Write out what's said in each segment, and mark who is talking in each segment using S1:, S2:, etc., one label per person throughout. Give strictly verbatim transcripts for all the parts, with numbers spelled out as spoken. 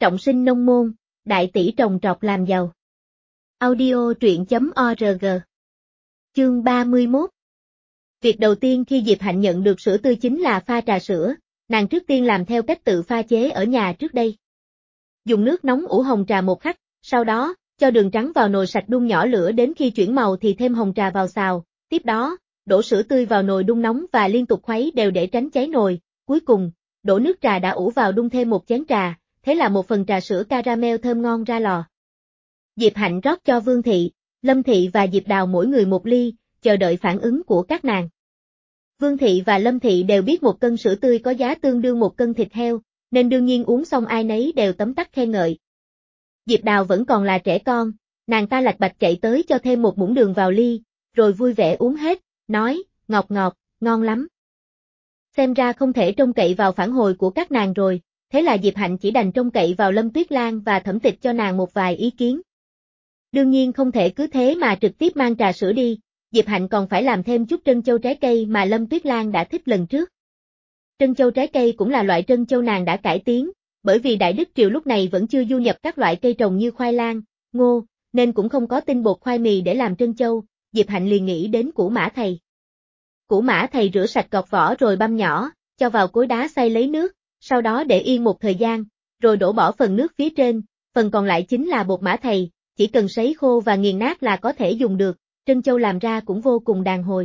S1: Trọng sinh nông môn, đại tỷ trồng trọt làm giàu. Audio truyện chấm org. Chương ba mươi mốt. Việc đầu tiên khi Diệp Hạnh nhận được sữa tươi chính là pha trà sữa, nàng trước tiên làm theo cách tự pha chế ở nhà trước đây. Dùng nước nóng ủ hồng trà một khắc, sau đó, cho đường trắng vào nồi sạch đun nhỏ lửa đến khi chuyển màu thì thêm hồng trà vào xào, tiếp đó, đổ sữa tươi vào nồi đun nóng và liên tục khuấy đều để tránh cháy nồi, cuối cùng, đổ nước trà đã ủ vào đun thêm một chén trà, thế là một phần trà sữa caramel thơm ngon ra lò. Diệp Hạnh rót cho Vương Thị, Lâm Thị và Diệp Đào mỗi người một ly, chờ đợi phản ứng của các nàng. Vương Thị và Lâm Thị đều biết một cân sữa tươi có giá tương đương một cân thịt heo, nên đương nhiên uống xong ai nấy đều tấm tắc khen ngợi. Diệp Đào vẫn còn là trẻ con, nàng ta lạch bạch chạy tới cho thêm một muỗng đường vào ly, rồi vui vẻ uống hết, nói, ngọt ngọt, ngon lắm. Xem ra không thể trông cậy vào phản hồi của các nàng rồi, thế là Diệp Hạnh chỉ đành trông cậy vào Lâm Tuyết Lan và Thẩm Tịch cho nàng một vài ý kiến. Đương nhiên không thể cứ thế mà trực tiếp mang trà sữa đi, Diệp Hạnh còn phải làm thêm chút trân châu trái cây mà Lâm Tuyết Lan đã thích lần trước. Trân châu trái cây cũng là loại trân châu nàng đã cải tiến, bởi vì Đại Đức Triều lúc này vẫn chưa du nhập các loại cây trồng như khoai lang, ngô, nên cũng không có tinh bột khoai mì để làm trân châu, Diệp Hạnh liền nghĩ đến củ mã thầy. Củ mã thầy rửa sạch gọt vỏ rồi băm nhỏ, cho vào cối đá xay lấy nước, sau đó để yên một thời gian, rồi đổ bỏ phần nước phía trên, phần còn lại chính là bột mã thầy, chỉ cần sấy khô và nghiền nát là có thể dùng được, trân châu làm ra cũng vô cùng đàn hồi.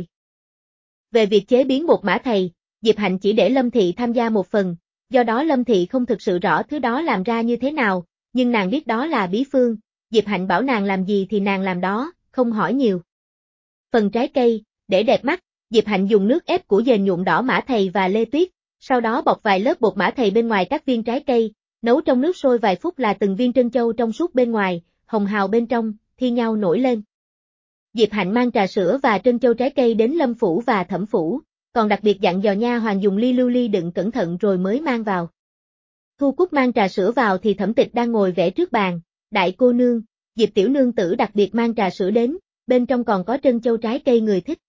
S1: Về việc chế biến bột mã thầy, Diệp Hạnh chỉ để Lâm Thị tham gia một phần, do đó Lâm Thị không thực sự rõ thứ đó làm ra như thế nào, nhưng nàng biết đó là bí phương, Diệp Hạnh bảo nàng làm gì thì nàng làm đó, không hỏi nhiều. Phần trái cây, để đẹp mắt, Diệp Hạnh dùng nước ép của dền nhuộm đỏ mã thầy và lê tuyết, sau đó bọc vài lớp bột mã thầy bên ngoài các viên trái cây, nấu trong nước sôi vài phút là từng viên trân châu trong suốt bên ngoài, hồng hào bên trong, thi nhau nổi lên. Diệp Hạnh mang trà sữa và trân châu trái cây đến Lâm phủ và Thẩm phủ, còn đặc biệt dặn dò nha hoàn dùng ly lưu ly đựng cẩn thận rồi mới mang vào. Thu Cúc mang trà sữa vào thì Thẩm Tịch đang ngồi vẽ trước bàn, đại cô nương, Diệp tiểu nương tử đặc biệt mang trà sữa đến, bên trong còn có trân châu trái cây người thích.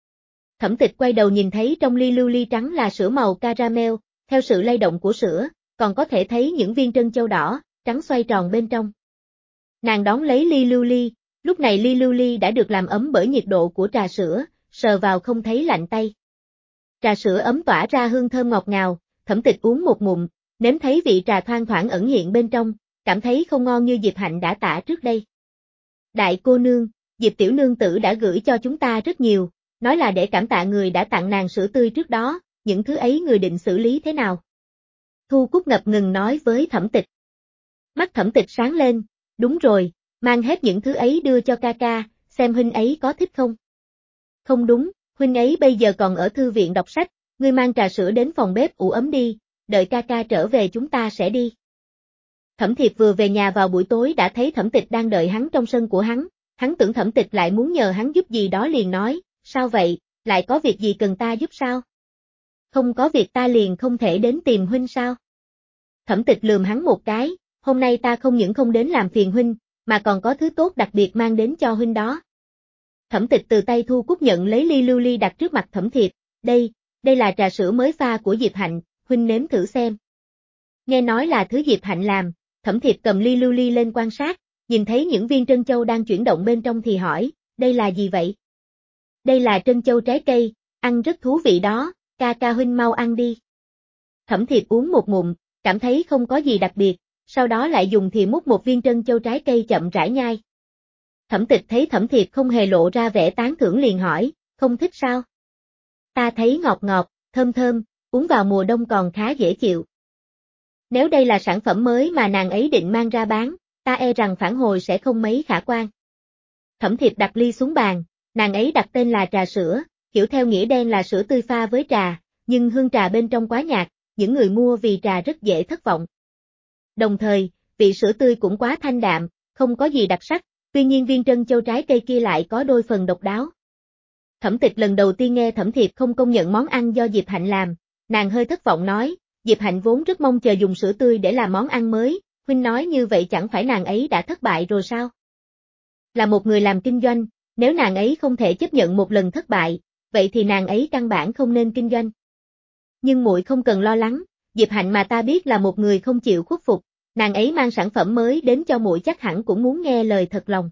S1: Thẩm Tịch quay đầu nhìn thấy trong ly lưu ly trắng là sữa màu caramel, theo sự lay động của sữa, còn có thể thấy những viên trân châu đỏ, trắng xoay tròn bên trong. Nàng đón lấy ly lưu ly, lúc này ly lưu ly đã được làm ấm bởi nhiệt độ của trà sữa, sờ vào không thấy lạnh tay. Trà sữa ấm tỏa ra hương thơm ngọt ngào, Thẩm Tịch uống một ngụm, nếm thấy vị trà thoang thoảng ẩn hiện bên trong, cảm thấy không ngon như Diệp Hạnh đã tả trước đây. Đại cô nương, Diệp tiểu nương tử đã gửi cho chúng ta rất nhiều, nói là để cảm tạ người đã tặng nàng sữa tươi trước đó, những thứ ấy người định xử lý thế nào? Thu Cúc ngập ngừng nói với Thẩm Tịch. Mắt Thẩm Tịch sáng lên, đúng rồi, mang hết những thứ ấy đưa cho ca ca, xem huynh ấy có thích không? Không đúng, huynh ấy bây giờ còn ở thư viện đọc sách, ngươi mang trà sữa đến phòng bếp ủ ấm đi, đợi ca ca trở về chúng ta sẽ đi. Thẩm Thiệp vừa về nhà vào buổi tối đã thấy Thẩm Tịch đang đợi hắn trong sân của hắn, hắn tưởng Thẩm Tịch lại muốn nhờ hắn giúp gì đó liền nói, sao vậy, lại có việc gì cần ta giúp sao? Không có việc ta liền không thể đến tìm huynh sao? Thẩm Tịch lườm hắn một cái, hôm nay ta không những không đến làm phiền huynh, mà còn có thứ tốt đặc biệt mang đến cho huynh đó. Thẩm Tịch từ tay Thu Cúc nhận lấy ly lưu ly đặt trước mặt Thẩm Thiệp, đây, đây là trà sữa mới pha của Diệp Hạnh, huynh nếm thử xem. Nghe nói là thứ Diệp Hạnh làm, Thẩm Thiệp cầm ly lưu ly lên quan sát, nhìn thấy những viên trân châu đang chuyển động bên trong thì hỏi, đây là gì vậy? Đây là trân châu trái cây, ăn rất thú vị đó, ca ca huynh mau ăn đi. Thẩm Thiệp uống một ngụm, cảm thấy không có gì đặc biệt, sau đó lại dùng thìa múc một viên trân châu trái cây chậm rãi nhai. Thẩm Tịch thấy Thẩm Thiệp không hề lộ ra vẻ tán thưởng liền hỏi, không thích sao? Ta thấy ngọt ngọt, thơm thơm, uống vào mùa đông còn khá dễ chịu. Nếu đây là sản phẩm mới mà nàng ấy định mang ra bán, ta e rằng phản hồi sẽ không mấy khả quan. Thẩm Thiệp đặt ly xuống bàn, nàng ấy đặt tên là trà sữa, hiểu theo nghĩa đen là sữa tươi pha với trà, nhưng hương trà bên trong quá nhạt, những người mua vì trà rất dễ thất vọng. Đồng thời, vị sữa tươi cũng quá thanh đạm, không có gì đặc sắc, tuy nhiên viên trân châu trái cây kia lại có đôi phần độc đáo. Thẩm Tịch lần đầu tiên nghe Thẩm Thiệp không công nhận món ăn do Diệp Hạnh làm, nàng hơi thất vọng nói, Diệp Hạnh vốn rất mong chờ dùng sữa tươi để làm món ăn mới, huynh nói như vậy chẳng phải nàng ấy đã thất bại rồi sao? Là một người làm kinh doanh, nếu nàng ấy không thể chấp nhận một lần thất bại, vậy thì nàng ấy căn bản không nên kinh doanh. Nhưng muội không cần lo lắng, Diệp Hạnh mà ta biết là một người không chịu khuất phục, nàng ấy mang sản phẩm mới đến cho muội chắc hẳn cũng muốn nghe lời thật lòng.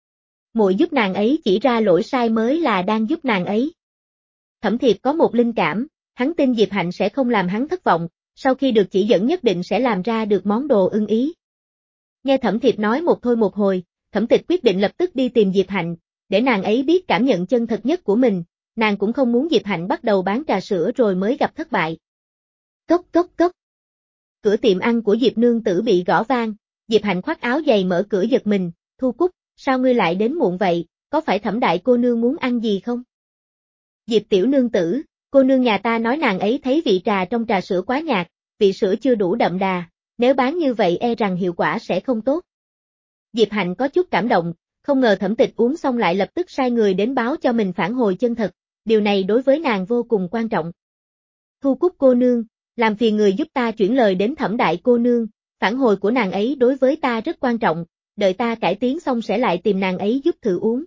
S1: Muội giúp nàng ấy chỉ ra lỗi sai mới là đang giúp nàng ấy. Thẩm Thiệp có một linh cảm, hắn tin Diệp Hạnh sẽ không làm hắn thất vọng, sau khi được chỉ dẫn nhất định sẽ làm ra được món đồ ưng ý. Nghe Thẩm Thiệp nói một thôi một hồi, Thẩm Tịch quyết định lập tức đi tìm Diệp Hạnh, để nàng ấy biết cảm nhận chân thật nhất của mình, nàng cũng không muốn Diệp Hạnh bắt đầu bán trà sữa rồi mới gặp thất bại. Cốc cốc cốc. Cửa tiệm ăn của Diệp nương tử bị gõ vang, Diệp Hạnh khoác áo giày mở cửa giật mình, Thu Cúc, sao ngươi lại đến muộn vậy, có phải Thẩm đại cô nương muốn ăn gì không? Diệp tiểu nương tử, cô nương nhà ta nói nàng ấy thấy vị trà trong trà sữa quá nhạt, vị sữa chưa đủ đậm đà, nếu bán như vậy e rằng hiệu quả sẽ không tốt. Diệp Hạnh có chút cảm động, không ngờ Thẩm Tịch uống xong lại lập tức sai người đến báo cho mình phản hồi chân thật, điều này đối với nàng vô cùng quan trọng. Thu Cúc cô nương, làm phiền người giúp ta chuyển lời đến Thẩm đại cô nương, phản hồi của nàng ấy đối với ta rất quan trọng, đợi ta cải tiến xong sẽ lại tìm nàng ấy giúp thử uống.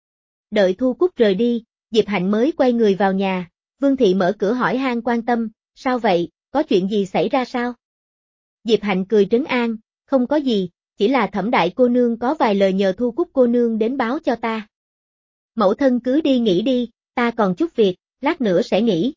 S1: Đợi Thu Cúc rời đi, Diệp Hạnh mới quay người vào nhà, Vương Thị mở cửa hỏi han quan tâm, sao vậy, có chuyện gì xảy ra sao? Diệp Hạnh cười trấn an, không có gì, chỉ là Thẩm đại cô nương có vài lời nhờ Thu Cúc cô nương đến báo cho ta. Mẫu thân cứ đi nghỉ đi, ta còn chút việc, lát nữa sẽ nghỉ.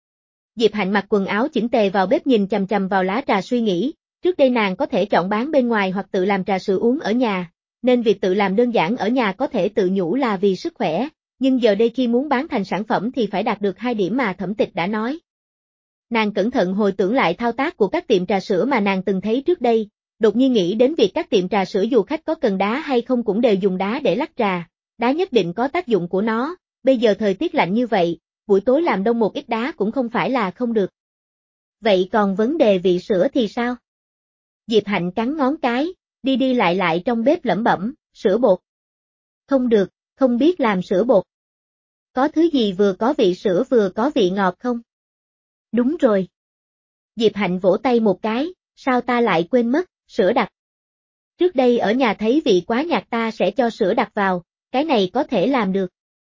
S1: Diệp Hạnh mặc quần áo chỉnh tề vào bếp nhìn chằm chằm vào lá trà suy nghĩ, trước đây nàng có thể chọn bán bên ngoài hoặc tự làm trà sữa uống ở nhà, nên việc tự làm đơn giản ở nhà có thể tự nhủ là vì sức khỏe, nhưng giờ đây khi muốn bán thành sản phẩm thì phải đạt được hai điểm mà Thẩm Tịch đã nói. Nàng cẩn thận hồi tưởng lại thao tác của các tiệm trà sữa mà nàng từng thấy trước đây, đột nhiên nghĩ đến việc các tiệm trà sữa dù khách có cần đá hay không cũng đều dùng đá để lắc trà, đá nhất định có tác dụng của nó, bây giờ thời tiết lạnh như vậy, buổi tối làm đông một ít đá cũng không phải là không được. Vậy còn vấn đề vị sữa thì sao? Diệp Hạnh cắn ngón cái, đi đi lại lại trong bếp lẩm bẩm, sữa bột. Không được, không biết làm sữa bột. Có thứ gì vừa có vị sữa vừa có vị ngọt không? Đúng rồi. Diệp Hạnh vỗ tay một cái, sao ta lại quên mất, sữa đặc. Trước đây ở nhà thấy vị quá nhạt ta sẽ cho sữa đặc vào, cái này có thể làm được.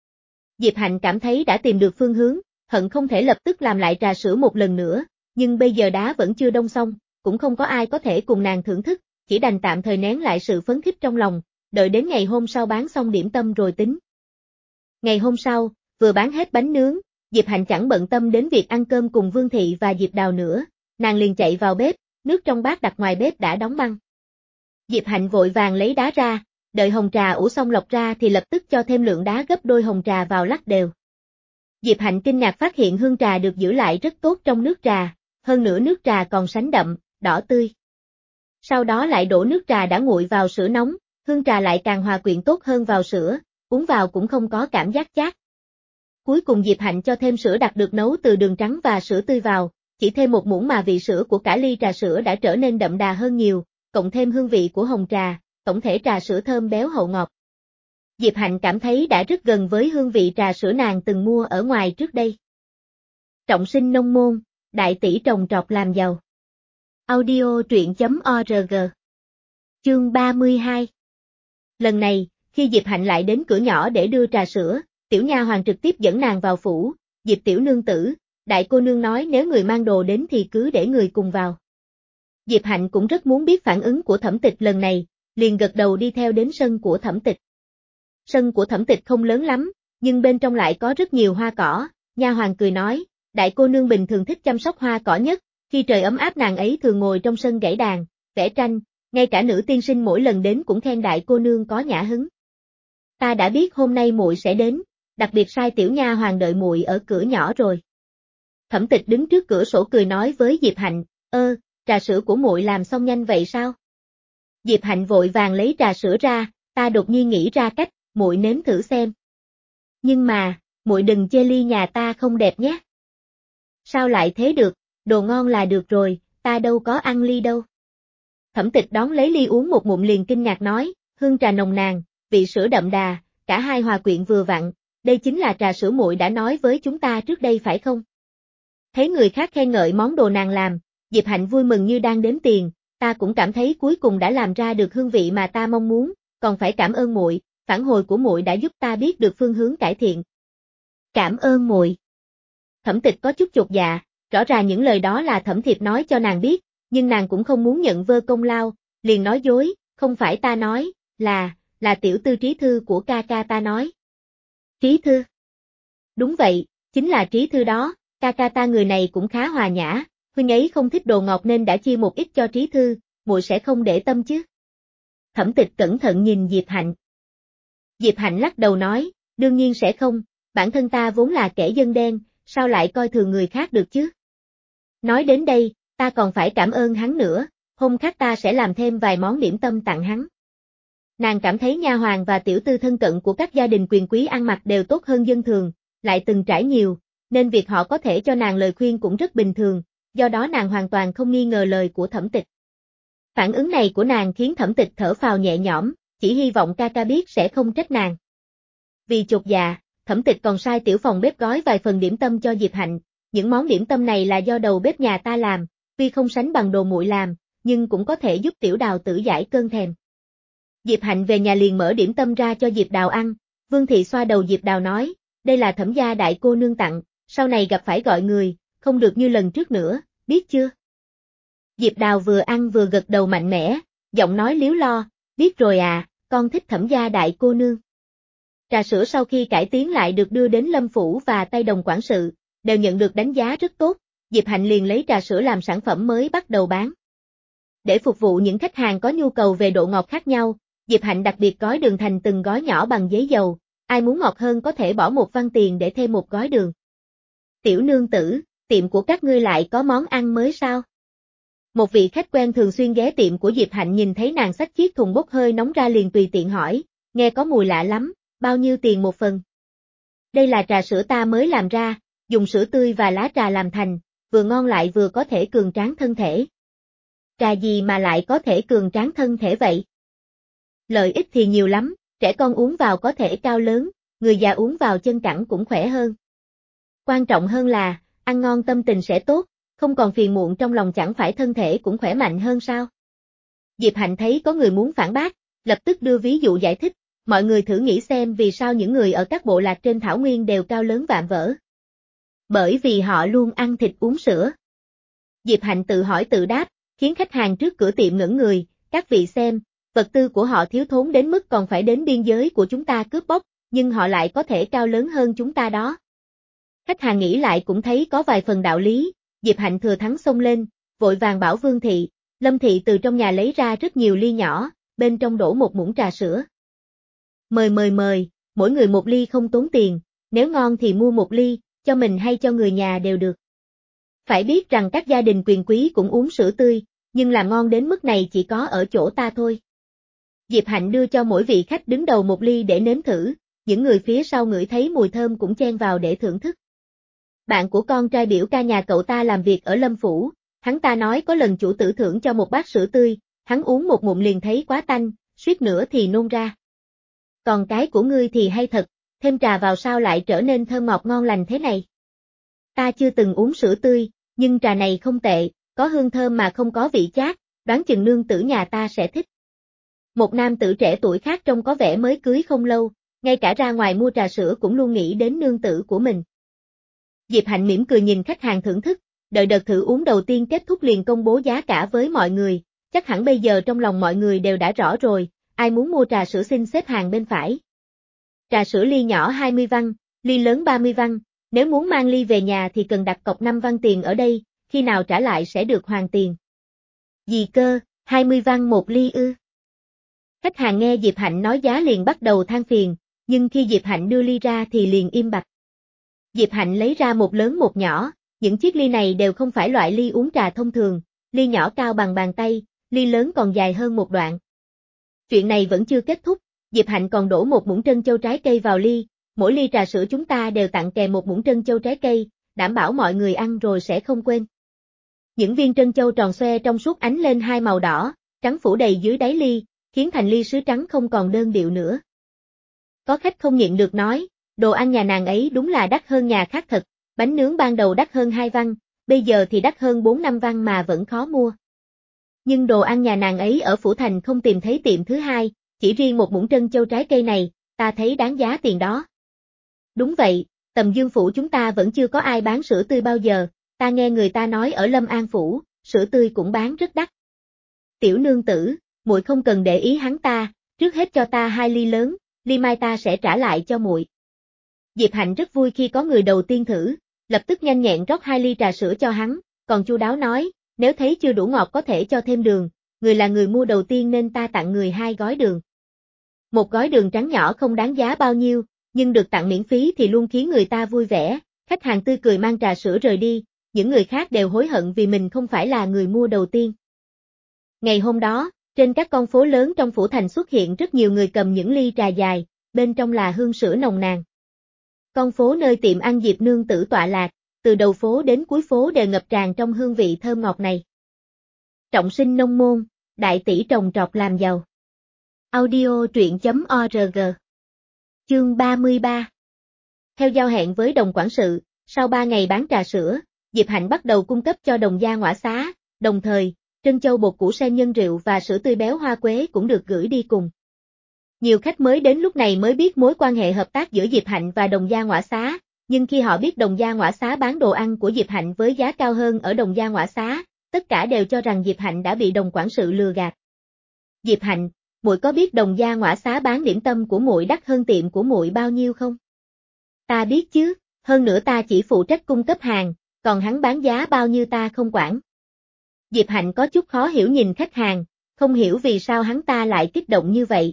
S1: Diệp Hạnh cảm thấy đã tìm được phương hướng, hận không thể lập tức làm lại trà sữa một lần nữa, nhưng bây giờ đá vẫn chưa đông xong, cũng không có ai có thể cùng nàng thưởng thức, chỉ đành tạm thời nén lại sự phấn khích trong lòng, đợi đến ngày hôm sau bán xong điểm tâm rồi tính. Ngày hôm sau, vừa bán hết bánh nướng, Diệp Hạnh chẳng bận tâm đến việc ăn cơm cùng Vương Thị và Diệp Đào nữa, nàng liền chạy vào bếp, nước trong bát đặt ngoài bếp đã đóng băng. Diệp Hạnh vội vàng lấy đá ra, đợi hồng trà ủ xong lọc ra thì lập tức cho thêm lượng đá gấp đôi hồng trà vào lắc đều. Diệp Hạnh kinh ngạc phát hiện hương trà được giữ lại rất tốt trong nước trà, hơn nữa nước trà còn sánh đậm, đỏ tươi. Sau đó lại đổ nước trà đã nguội vào sữa nóng, hương trà lại càng hòa quyện tốt hơn vào sữa, uống vào cũng không có cảm giác chát. Cuối cùng Diệp Hạnh cho thêm sữa đặc được nấu từ đường trắng và sữa tươi vào, chỉ thêm một muỗng mà vị sữa của cả ly trà sữa đã trở nên đậm đà hơn nhiều, cộng thêm hương vị của hồng trà, tổng thể trà sữa thơm béo hậu ngọt. Diệp Hạnh cảm thấy đã rất gần với hương vị trà sữa nàng từng mua ở ngoài trước đây. Trọng sinh nông môn, đại tỷ trồng trọt làm giàu. Audio truyện chấm org. Chương ba mươi hai. Lần này, khi Diệp Hạnh lại đến cửa nhỏ để đưa trà sữa, tiểu nha hoàn trực tiếp dẫn nàng vào phủ, Diệp tiểu nương tử, đại cô nương nói nếu người mang đồ đến thì cứ để người cùng vào. Diệp Hạnh cũng rất muốn biết phản ứng của Thẩm Tịch lần này, liền gật đầu đi theo đến sân của Thẩm Tịch. Sân của Thẩm Tịch không lớn lắm, nhưng bên trong lại có rất nhiều hoa cỏ, nha hoàn cười nói, đại cô nương bình thường thích chăm sóc hoa cỏ nhất, khi trời ấm áp nàng ấy thường ngồi trong sân gảy đàn, vẽ tranh, ngay cả nữ tiên sinh mỗi lần đến cũng khen đại cô nương có nhã hứng. Ta đã biết hôm nay muội sẽ đến, đặc biệt sai tiểu nha hoàn đợi muội ở cửa nhỏ rồi. Thẩm Tịch đứng trước cửa sổ cười nói với Diệp Hạnh, ơ, trà sữa của muội làm xong nhanh vậy sao? Diệp Hạnh vội vàng lấy trà sữa ra, ta đột nhiên nghĩ ra cách, muội nếm thử xem. Nhưng mà, muội đừng chê ly nhà ta không đẹp nhé. Sao lại thế được, đồ ngon là được rồi, ta đâu có ăn ly đâu. Thẩm Tịch đón lấy ly uống một ngụm liền kinh ngạc nói, hương trà nồng nàn, vị sữa đậm đà, cả hai hòa quyện vừa vặn, đây chính là trà sữa muội đã nói với chúng ta trước đây phải không? Thấy người khác khen ngợi món đồ nàng làm, Diệp Hạnh vui mừng như đang đếm tiền, ta cũng cảm thấy cuối cùng đã làm ra được hương vị mà ta mong muốn, còn phải cảm ơn muội, phản hồi của muội đã giúp ta biết được phương hướng cải thiện. Cảm ơn muội. Thẩm Tịch có chút chột dạ, rõ ràng những lời đó là Thẩm Thiệp nói cho nàng biết, nhưng nàng cũng không muốn nhận vơ công lao, liền nói dối, không phải ta nói, là, là tiểu tư Trí Thư của ca ca ta nói. Trí Thư? Đúng vậy, chính là Trí Thư đó, ca ca ta người này cũng khá hòa nhã, huynh ấy không thích đồ ngọt nên đã chia một ít cho Trí Thư, muội sẽ không để tâm chứ? Thẩm Tịch cẩn thận nhìn Diệp Hạnh. Diệp Hạnh lắc đầu nói, đương nhiên sẽ không, bản thân ta vốn là kẻ dân đen, sao lại coi thường người khác được chứ? Nói đến đây, ta còn phải cảm ơn hắn nữa, hôm khác ta sẽ làm thêm vài món điểm tâm tặng hắn. Nàng cảm thấy nha hoàn và tiểu tư thân cận của các gia đình quyền quý ăn mặc đều tốt hơn dân thường, lại từng trải nhiều, nên việc họ có thể cho nàng lời khuyên cũng rất bình thường, do đó nàng hoàn toàn không nghi ngờ lời của Thẩm Tịch. Phản ứng này của nàng khiến Thẩm Tịch thở phào nhẹ nhõm, chỉ hy vọng ca ca biết sẽ không trách nàng. Vì chột dạ, Thẩm Tịch còn sai tiểu phòng bếp gói vài phần điểm tâm cho Diệp Hạnh, những món điểm tâm này là do đầu bếp nhà ta làm, tuy không sánh bằng đồ muội làm, nhưng cũng có thể giúp tiểu Đào tử giải cơn thèm. Diệp Hạnh về nhà liền mở điểm tâm ra cho Diệp Đào ăn, Vương Thị xoa đầu Diệp Đào nói, đây là Thẩm gia đại cô nương tặng, sau này gặp phải gọi người, không được như lần trước nữa, biết chưa? Diệp Đào vừa ăn vừa gật đầu mạnh mẽ, giọng nói líu lo, biết rồi à, con thích Thẩm gia đại cô nương. Trà sữa sau khi cải tiến lại được đưa đến Lâm Phủ và Tây Đồng quản sự, đều nhận được đánh giá rất tốt, Diệp Hạnh liền lấy trà sữa làm sản phẩm mới bắt đầu bán. Để phục vụ những khách hàng có nhu cầu về độ ngọt khác nhau, Diệp Hạnh đặc biệt gói đường thành từng gói nhỏ bằng giấy dầu, ai muốn ngọt hơn có thể bỏ một văn tiền để thêm một gói đường. Tiểu nương tử, tiệm của các ngươi lại có món ăn mới sao? Một vị khách quen thường xuyên ghé tiệm của Diệp Hạnh nhìn thấy nàng xách chiếc thùng bốc hơi nóng ra liền tùy tiện hỏi, nghe có mùi lạ lắm, bao nhiêu tiền một phần? Đây là trà sữa ta mới làm ra, dùng sữa tươi và lá trà làm thành, vừa ngon lại vừa có thể cường tráng thân thể. Trà gì mà lại có thể cường tráng thân thể vậy? Lợi ích thì nhiều lắm, trẻ con uống vào có thể cao lớn, người già uống vào chân cẳng cũng khỏe hơn. Quan trọng hơn là, ăn ngon tâm tình sẽ tốt, không còn phiền muộn trong lòng chẳng phải thân thể cũng khỏe mạnh hơn sao? Diệp Hạnh thấy có người muốn phản bác, lập tức đưa ví dụ giải thích, mọi người thử nghĩ xem vì sao những người ở các bộ lạc trên thảo nguyên đều cao lớn vạm vỡ. Bởi vì họ luôn ăn thịt uống sữa. Diệp Hạnh tự hỏi tự đáp, khiến khách hàng trước cửa tiệm ngẩn người, các vị xem, vật tư của họ thiếu thốn đến mức còn phải đến biên giới của chúng ta cướp bóc, nhưng họ lại có thể cao lớn hơn chúng ta đó. Khách hàng nghĩ lại cũng thấy có vài phần đạo lý, Diệp Hạnh thừa thắng xông lên, vội vàng bảo Vương Thị, Lâm Thị từ trong nhà lấy ra rất nhiều ly nhỏ, bên trong đổ một muỗng trà sữa. Mời mời mời, mỗi người một ly không tốn tiền, nếu ngon thì mua một ly, cho mình hay cho người nhà đều được. Phải biết rằng các gia đình quyền quý cũng uống sữa tươi, nhưng làm ngon đến mức này chỉ có ở chỗ ta thôi. Diệp Hạnh đưa cho mỗi vị khách đứng đầu một ly để nếm thử, những người phía sau ngửi thấy mùi thơm cũng chen vào để thưởng thức. Bạn của con trai biểu ca nhà cậu ta làm việc ở Lâm Phủ, hắn ta nói có lần chủ tử thưởng cho một bát sữa tươi, hắn uống một ngụm liền thấy quá tanh, suýt nữa thì nôn ra. Còn cái của ngươi thì hay thật, thêm trà vào sao lại trở nên thơm ngọt ngon lành thế này. Ta chưa từng uống sữa tươi, nhưng trà này không tệ, có hương thơm mà không có vị chát, đoán chừng nương tử nhà ta sẽ thích. Một nam tử trẻ tuổi khác trông có vẻ mới cưới không lâu, ngay cả ra ngoài mua trà sữa cũng luôn nghĩ đến nương tử của mình. Diệp Hạnh mỉm cười nhìn khách hàng thưởng thức, đợi đợt thử uống đầu tiên kết thúc liền công bố giá cả với mọi người, chắc hẳn bây giờ trong lòng mọi người đều đã rõ rồi, ai muốn mua trà sữa xin xếp hàng bên phải. Trà sữa ly nhỏ hai mươi văn, ly lớn ba mươi văn, nếu muốn mang ly về nhà thì cần đặt cọc năm văn tiền ở đây, khi nào trả lại sẽ được hoàn tiền. Gì cơ, hai mươi văn một ly ư? Khách hàng nghe Diệp Hạnh nói giá liền bắt đầu than phiền, nhưng khi Diệp Hạnh đưa ly ra thì liền im bặt. Diệp Hạnh lấy ra một lớn một nhỏ, những chiếc ly này đều không phải loại ly uống trà thông thường, ly nhỏ cao bằng bàn tay, ly lớn còn dài hơn một đoạn. Chuyện này vẫn chưa kết thúc, Diệp Hạnh còn đổ một muỗng trân châu trái cây vào ly, mỗi ly trà sữa chúng ta đều tặng kèm một muỗng trân châu trái cây, đảm bảo mọi người ăn rồi sẽ không quên. Những viên trân châu tròn xoe trong suốt ánh lên hai màu đỏ, trắng phủ đầy dưới đáy ly, khiến thành ly sứ trắng không còn đơn điệu nữa. Có khách không nhịn được nói, đồ ăn nhà nàng ấy đúng là đắt hơn nhà khác thật, bánh nướng ban đầu đắt hơn hai văn, bây giờ thì đắt hơn bốn năm văn mà vẫn khó mua. Nhưng đồ ăn nhà nàng ấy ở Phủ Thành không tìm thấy tiệm thứ hai, chỉ riêng một muỗng trân châu trái cây này, ta thấy đáng giá tiền đó. Đúng vậy, tầm Dương Phủ chúng ta vẫn chưa có ai bán sữa tươi bao giờ, ta nghe người ta nói ở Lâm An Phủ, sữa tươi cũng bán rất đắt. Tiểu nương tử, muội không cần để ý hắn ta, trước hết cho ta hai ly lớn, ly mai ta sẽ trả lại cho muội. Diệp Hạnh rất vui khi có người đầu tiên thử, lập tức nhanh nhẹn rót hai ly trà sữa cho hắn, còn chu đáo nói, nếu thấy chưa đủ ngọt có thể cho thêm đường, người là người mua đầu tiên nên ta tặng người hai gói đường. Một gói đường trắng nhỏ không đáng giá bao nhiêu, nhưng được tặng miễn phí thì luôn khiến người ta vui vẻ, khách hàng tươi cười mang trà sữa rời đi, những người khác đều hối hận vì mình không phải là người mua đầu tiên. Ngày hôm đó, trên các con phố lớn trong phủ thành xuất hiện rất nhiều người cầm những ly trà dài, bên trong là hương sữa nồng nàn. Con phố nơi tiệm ăn Diệp nương tử tọa lạc, từ đầu phố đến cuối phố đều ngập tràn trong hương vị thơm ngọt này. Trọng sinh nông môn, đại tỷ trồng trọt làm giàu. Audio truyện chấm org. Chương ba mươi ba. Theo giao hẹn với đồng quản sự, sau ba ngày bán trà sữa, Diệp Hạnh bắt đầu cung cấp cho đồng gia Ngõa Xá, đồng thời, trân châu bột củ sen nhân rượu và sữa tươi béo hoa quế cũng được gửi đi cùng. Nhiều khách mới đến lúc này mới biết mối quan hệ hợp tác giữa Diệp Hạnh và đồng gia Ngõa Xá, nhưng khi họ biết đồng gia Ngõa Xá bán đồ ăn của Diệp Hạnh với giá cao hơn ở đồng gia Ngõa Xá, tất cả đều cho rằng Diệp Hạnh đã bị đồng quản sự lừa gạt. Diệp Hạnh, muội có biết đồng gia Ngõa Xá bán điểm tâm của muội đắt hơn tiệm của muội bao nhiêu không? Ta biết chứ, hơn nữa ta chỉ phụ trách cung cấp hàng, còn hắn bán giá bao nhiêu ta không quản. Diệp Hạnh có chút khó hiểu nhìn khách hàng, không hiểu vì sao hắn ta lại kích động như vậy.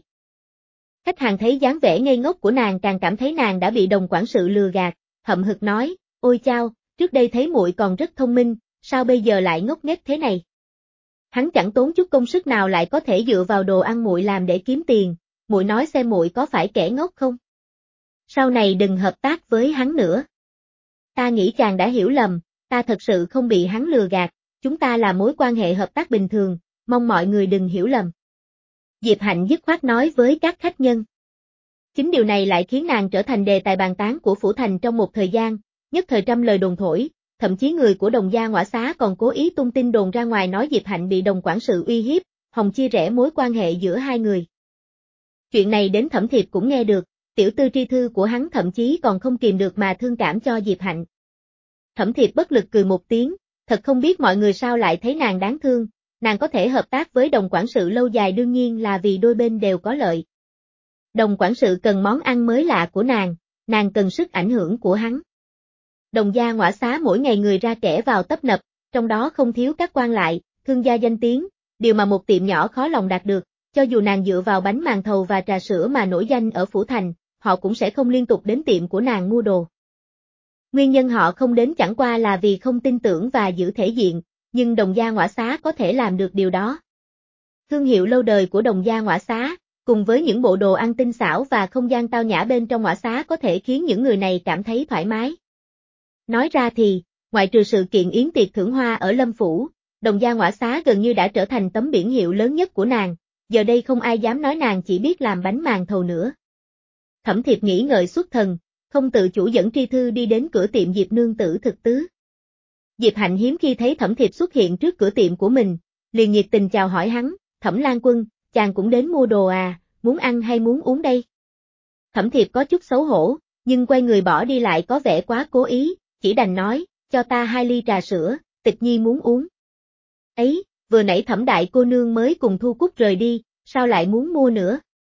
S1: Khách hàng thấy dáng vẻ ngây ngốc của nàng càng cảm thấy nàng đã bị đồng quản sự lừa gạt, hậm hực nói, ôi chao, trước đây thấy muội còn rất thông minh, sao bây giờ lại ngốc nghếch thế này? Hắn chẳng tốn chút công sức nào lại có thể dựa vào đồ ăn muội làm để kiếm tiền, muội nói xem muội có phải kẻ ngốc không? Sau này đừng hợp tác với hắn nữa. Ta nghĩ chàng đã hiểu lầm, ta thật sự không bị hắn lừa gạt, chúng ta là mối quan hệ hợp tác bình thường, mong mọi người đừng hiểu lầm. Diệp Hạnh dứt khoát nói với các khách nhân. Chính điều này lại khiến nàng trở thành đề tài bàn tán của phủ thành trong một thời gian, nhất thời trăm lời đồn thổi, thậm chí người của đồng gia Ngõa Xá còn cố ý tung tin đồn ra ngoài nói Diệp Hạnh bị đồng quản sự uy hiếp, hòng chia rẽ mối quan hệ giữa hai người. Chuyện này đến Thẩm Thiệp cũng nghe được, tiểu tư tri thư của hắn thậm chí còn không kìm được mà thương cảm cho Diệp Hạnh. Thẩm Thiệp bất lực cười một tiếng, thật không biết mọi người sao lại thấy nàng đáng thương, nàng có thể hợp tác với đồng quản sự lâu dài đương nhiên là vì đôi bên đều có lợi. Đồng quản sự cần món ăn mới lạ của nàng, nàng cần sức ảnh hưởng của hắn. Đồng gia Ngõa Xá mỗi ngày người ra kẻ vào tấp nập, trong đó không thiếu các quan lại, thương gia danh tiếng, điều mà một tiệm nhỏ khó lòng đạt được, cho dù nàng dựa vào bánh màn thầu và trà sữa mà nổi danh ở phủ thành, họ cũng sẽ không liên tục đến tiệm của nàng mua đồ. Nguyên nhân họ không đến chẳng qua là vì không tin tưởng và giữ thể diện, nhưng đồng gia Ngõa Xá có thể làm được điều đó. Thương hiệu lâu đời của đồng gia Ngõa Xá, cùng với những bộ đồ ăn tinh xảo và không gian tao nhã bên trong Ngõa Xá có thể khiến những người này cảm thấy thoải mái. Nói ra thì, ngoại trừ sự kiện yến tiệc thưởng hoa ở Lâm Phủ, đồng gia Ngõa Xá gần như đã trở thành tấm biển hiệu lớn nhất của nàng, giờ đây không ai dám nói nàng chỉ biết làm bánh màn thầu nữa. Thẩm Thiệp nghĩ ngợi xuất thần, không tự chủ dẫn tri thư đi đến cửa tiệm Diệp nương tử thực tứ. Diệp Hạnh hiếm khi thấy Thẩm Thiệp xuất hiện trước cửa tiệm của mình, liền nhiệt tình chào hỏi hắn, Thẩm Lan Quân, chàng cũng đến mua đồ à, muốn ăn hay muốn uống đây? Thẩm Thiệp có chút xấu hổ, nhưng quay người bỏ đi lại có vẻ quá cố ý, chỉ đành nói, cho ta hai ly trà sữa, Tịch Nhi muốn uống. Ấy, vừa nãy Thẩm đại cô nương mới cùng Thu Cúc rời đi, sao lại muốn mua nữa?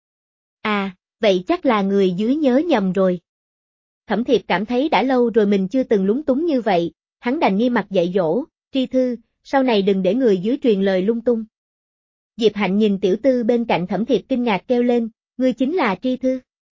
S1: À, vậy chắc là người dưới nhớ nhầm rồi. Thẩm Thiệp cảm thấy đã lâu rồi mình chưa từng lúng túng như vậy, hắn đành nghiêm mặt dạy dỗ, tri thư, sau này đừng để người dưới truyền lời lung tung. Diệp Hạnh nhìn tiểu tư bên cạnh Thẩm Thiệp kinh ngạc kêu lên, ngươi chính là tri thư.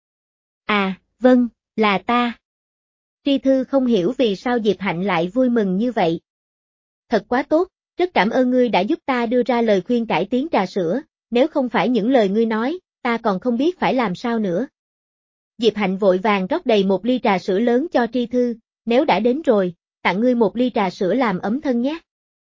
S1: À, vâng, là ta. Tri thư không hiểu vì sao Diệp Hạnh lại vui mừng như vậy. Thật quá tốt, rất cảm ơn ngươi đã giúp ta đưa ra lời khuyên cải tiến trà sữa, nếu không phải những lời ngươi nói, ta còn không biết phải làm sao nữa. Diệp Hạnh vội vàng rót đầy một ly trà sữa lớn cho tri thư, nếu đã đến rồi, tặng ngươi một ly trà sữa làm ấm thân nhé.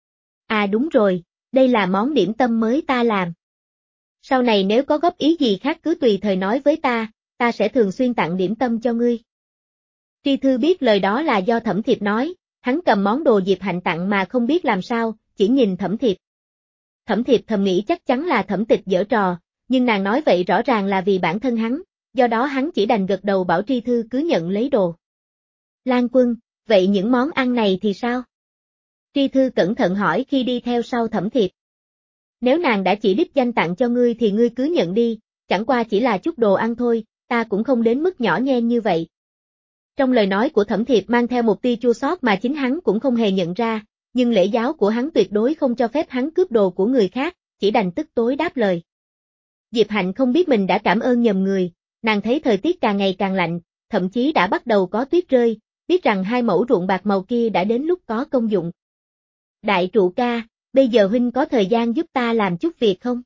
S1: À đúng rồi, đây là món điểm tâm mới ta làm. Sau này nếu có góp ý gì khác cứ tùy thời nói với ta, ta sẽ thường xuyên tặng điểm tâm cho ngươi. Tri thư biết lời đó là do Thẩm Thiệp nói, hắn cầm món đồ Diệp Hạnh tặng mà không biết làm sao, chỉ nhìn Thẩm Thiệp. Thẩm Thiệp thầm nghĩ chắc chắn là Thẩm Tịch giở trò, nhưng nàng nói vậy rõ ràng là vì bản thân hắn, do đó hắn chỉ đành gật đầu bảo tri thư cứ nhận lấy đồ. Lan Quân, vậy những món ăn này thì sao? Tri Thư cẩn thận hỏi khi đi theo sau Thẩm Thiệp. Nếu nàng đã chỉ đích danh tặng cho ngươi thì ngươi cứ nhận đi, chẳng qua chỉ là chút đồ ăn thôi, ta cũng không đến mức nhỏ nhen như vậy. Trong lời nói của Thẩm Thiệp mang theo một tia chua xót mà chính hắn cũng không hề nhận ra, nhưng lễ giáo của hắn tuyệt đối không cho phép hắn cướp đồ của người khác, chỉ đành tức tối đáp lời. Diệp Hạnh không biết mình đã cảm ơn nhầm người, nàng thấy thời tiết càng ngày càng lạnh, thậm chí đã bắt đầu có tuyết rơi, biết rằng hai mẫu ruộng bạc màu kia đã đến lúc có công dụng. Đại trụ ca, bây giờ huynh có thời gian giúp ta làm chút việc không?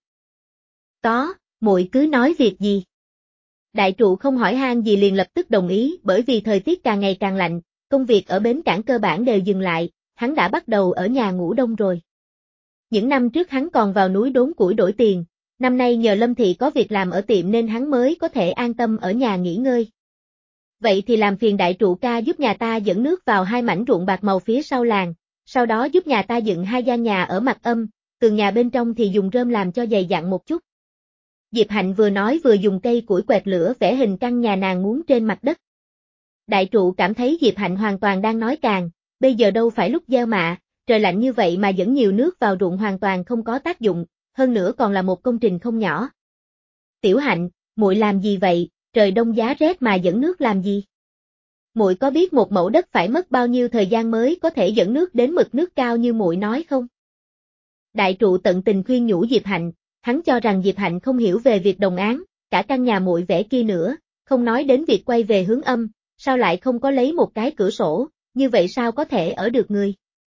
S1: Có, muội cứ nói việc gì? Đại trụ không hỏi han gì liền lập tức đồng ý, bởi vì thời tiết càng ngày càng lạnh, công việc ở bến cảng cơ bản đều dừng lại, hắn đã bắt đầu ở nhà ngủ đông rồi. Những năm trước hắn còn vào núi đốn củi đổi tiền, năm nay nhờ Lâm Thị có việc làm ở tiệm nên hắn mới có thể an tâm ở nhà nghỉ ngơi. Vậy thì làm phiền đại trụ ca giúp nhà ta dẫn nước vào hai mảnh ruộng bạc màu phía sau làng, sau đó giúp nhà ta dựng hai gian nhà ở mặt âm, tường nhà bên trong thì dùng rơm làm cho dày dặn một chút. Diệp Hạnh vừa nói vừa dùng cây củi quẹt lửa vẽ hình căn nhà nàng muốn trên mặt đất. Đại trụ cảm thấy Diệp Hạnh hoàn toàn đang nói càng, bây giờ đâu phải lúc gieo mạ, trời lạnh như vậy mà dẫn nhiều nước vào ruộng hoàn toàn không có tác dụng, hơn nữa còn là một công trình không nhỏ. Tiểu Hạnh, muội làm gì vậy, trời đông giá rét mà dẫn nước làm gì? Muội có biết một mẫu đất phải mất bao nhiêu thời gian mới có thể dẫn nước đến mực nước cao như muội nói không? Đại trụ tận tình khuyên nhủ Diệp Hạnh, hắn cho rằng Diệp Hạnh không hiểu về việc đồng áng, cả căn nhà muội vẽ kia nữa, không nói đến việc quay về hướng âm, sao lại không có lấy một cái cửa sổ, như vậy sao có thể ở được người?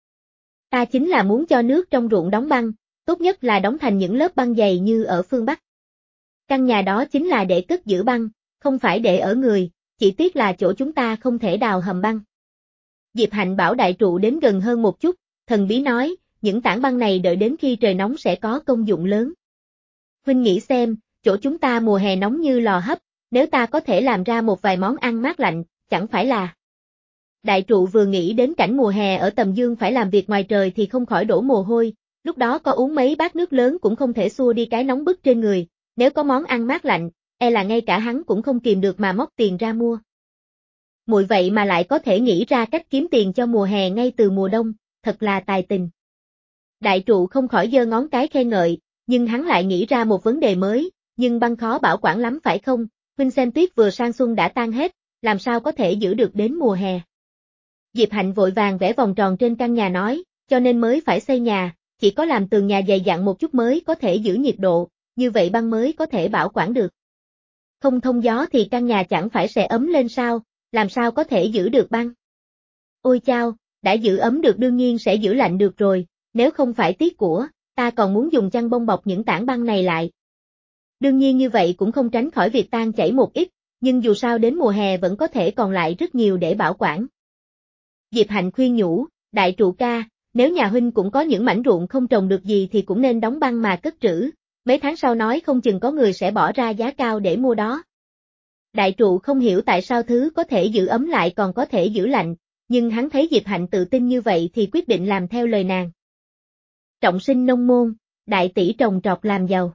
S1: Ta chính là muốn cho nước trong ruộng đóng băng, tốt nhất là đóng thành những lớp băng dày như ở phương Bắc. Căn nhà đó chính là để cất giữ băng, không phải để ở người, chỉ tiếc là chỗ chúng ta không thể đào hầm băng. Diệp Hạnh bảo đại trụ đến gần hơn một chút, thần bí nói, những tảng băng này đợi đến khi trời nóng sẽ có công dụng lớn. Huynh nghĩ xem, chỗ chúng ta mùa hè nóng như lò hấp, nếu ta có thể làm ra một vài món ăn mát lạnh, chẳng phải là... Đại trụ vừa nghĩ đến cảnh mùa hè ở Tầm Dương phải làm việc ngoài trời thì không khỏi đổ mồ hôi, lúc đó có uống mấy bát nước lớn cũng không thể xua đi cái nóng bức trên người, nếu có món ăn mát lạnh, e là ngay cả hắn cũng không kìm được mà móc tiền ra mua. Muội vậy mà lại có thể nghĩ ra cách kiếm tiền cho mùa hè ngay từ mùa đông, thật là tài tình. Đại trụ không khỏi giơ ngón cái khen ngợi, nhưng hắn lại nghĩ ra một vấn đề mới, nhưng băng khó bảo quản lắm phải không, huynh xem tuyết vừa sang xuân đã tan hết, làm sao có thể giữ được đến mùa hè. Diệp Hạnh vội vàng vẽ vòng tròn trên căn nhà nói, cho nên mới phải xây nhà, chỉ có làm tường nhà dày dặn một chút mới có thể giữ nhiệt độ, như vậy băng mới có thể bảo quản được. Không thông gió thì căn nhà chẳng phải sẽ ấm lên sao, làm sao có thể giữ được băng. Ôi chao, đã giữ ấm được đương nhiên sẽ giữ lạnh được rồi, nếu không phải tiếc của, ta còn muốn dùng chăn bông bọc những tảng băng này lại. Đương nhiên như vậy cũng không tránh khỏi việc tan chảy một ít, nhưng dù sao đến mùa hè vẫn có thể còn lại rất nhiều để bảo quản. Diệp Hạnh khuyên nhủ, đại trụ ca, nếu nhà huynh cũng có những mảnh ruộng không trồng được gì thì cũng nên đóng băng mà cất trữ, mấy tháng sau nói không chừng có người sẽ bỏ ra giá cao để mua đó. Đại trụ không hiểu tại sao thứ có thể giữ ấm lại còn có thể giữ lạnh, nhưng hắn thấy Diệp Hạnh tự tin như vậy thì quyết định làm theo lời nàng. Trọng sinh nông môn, đại tỷ trồng trọt làm giàu.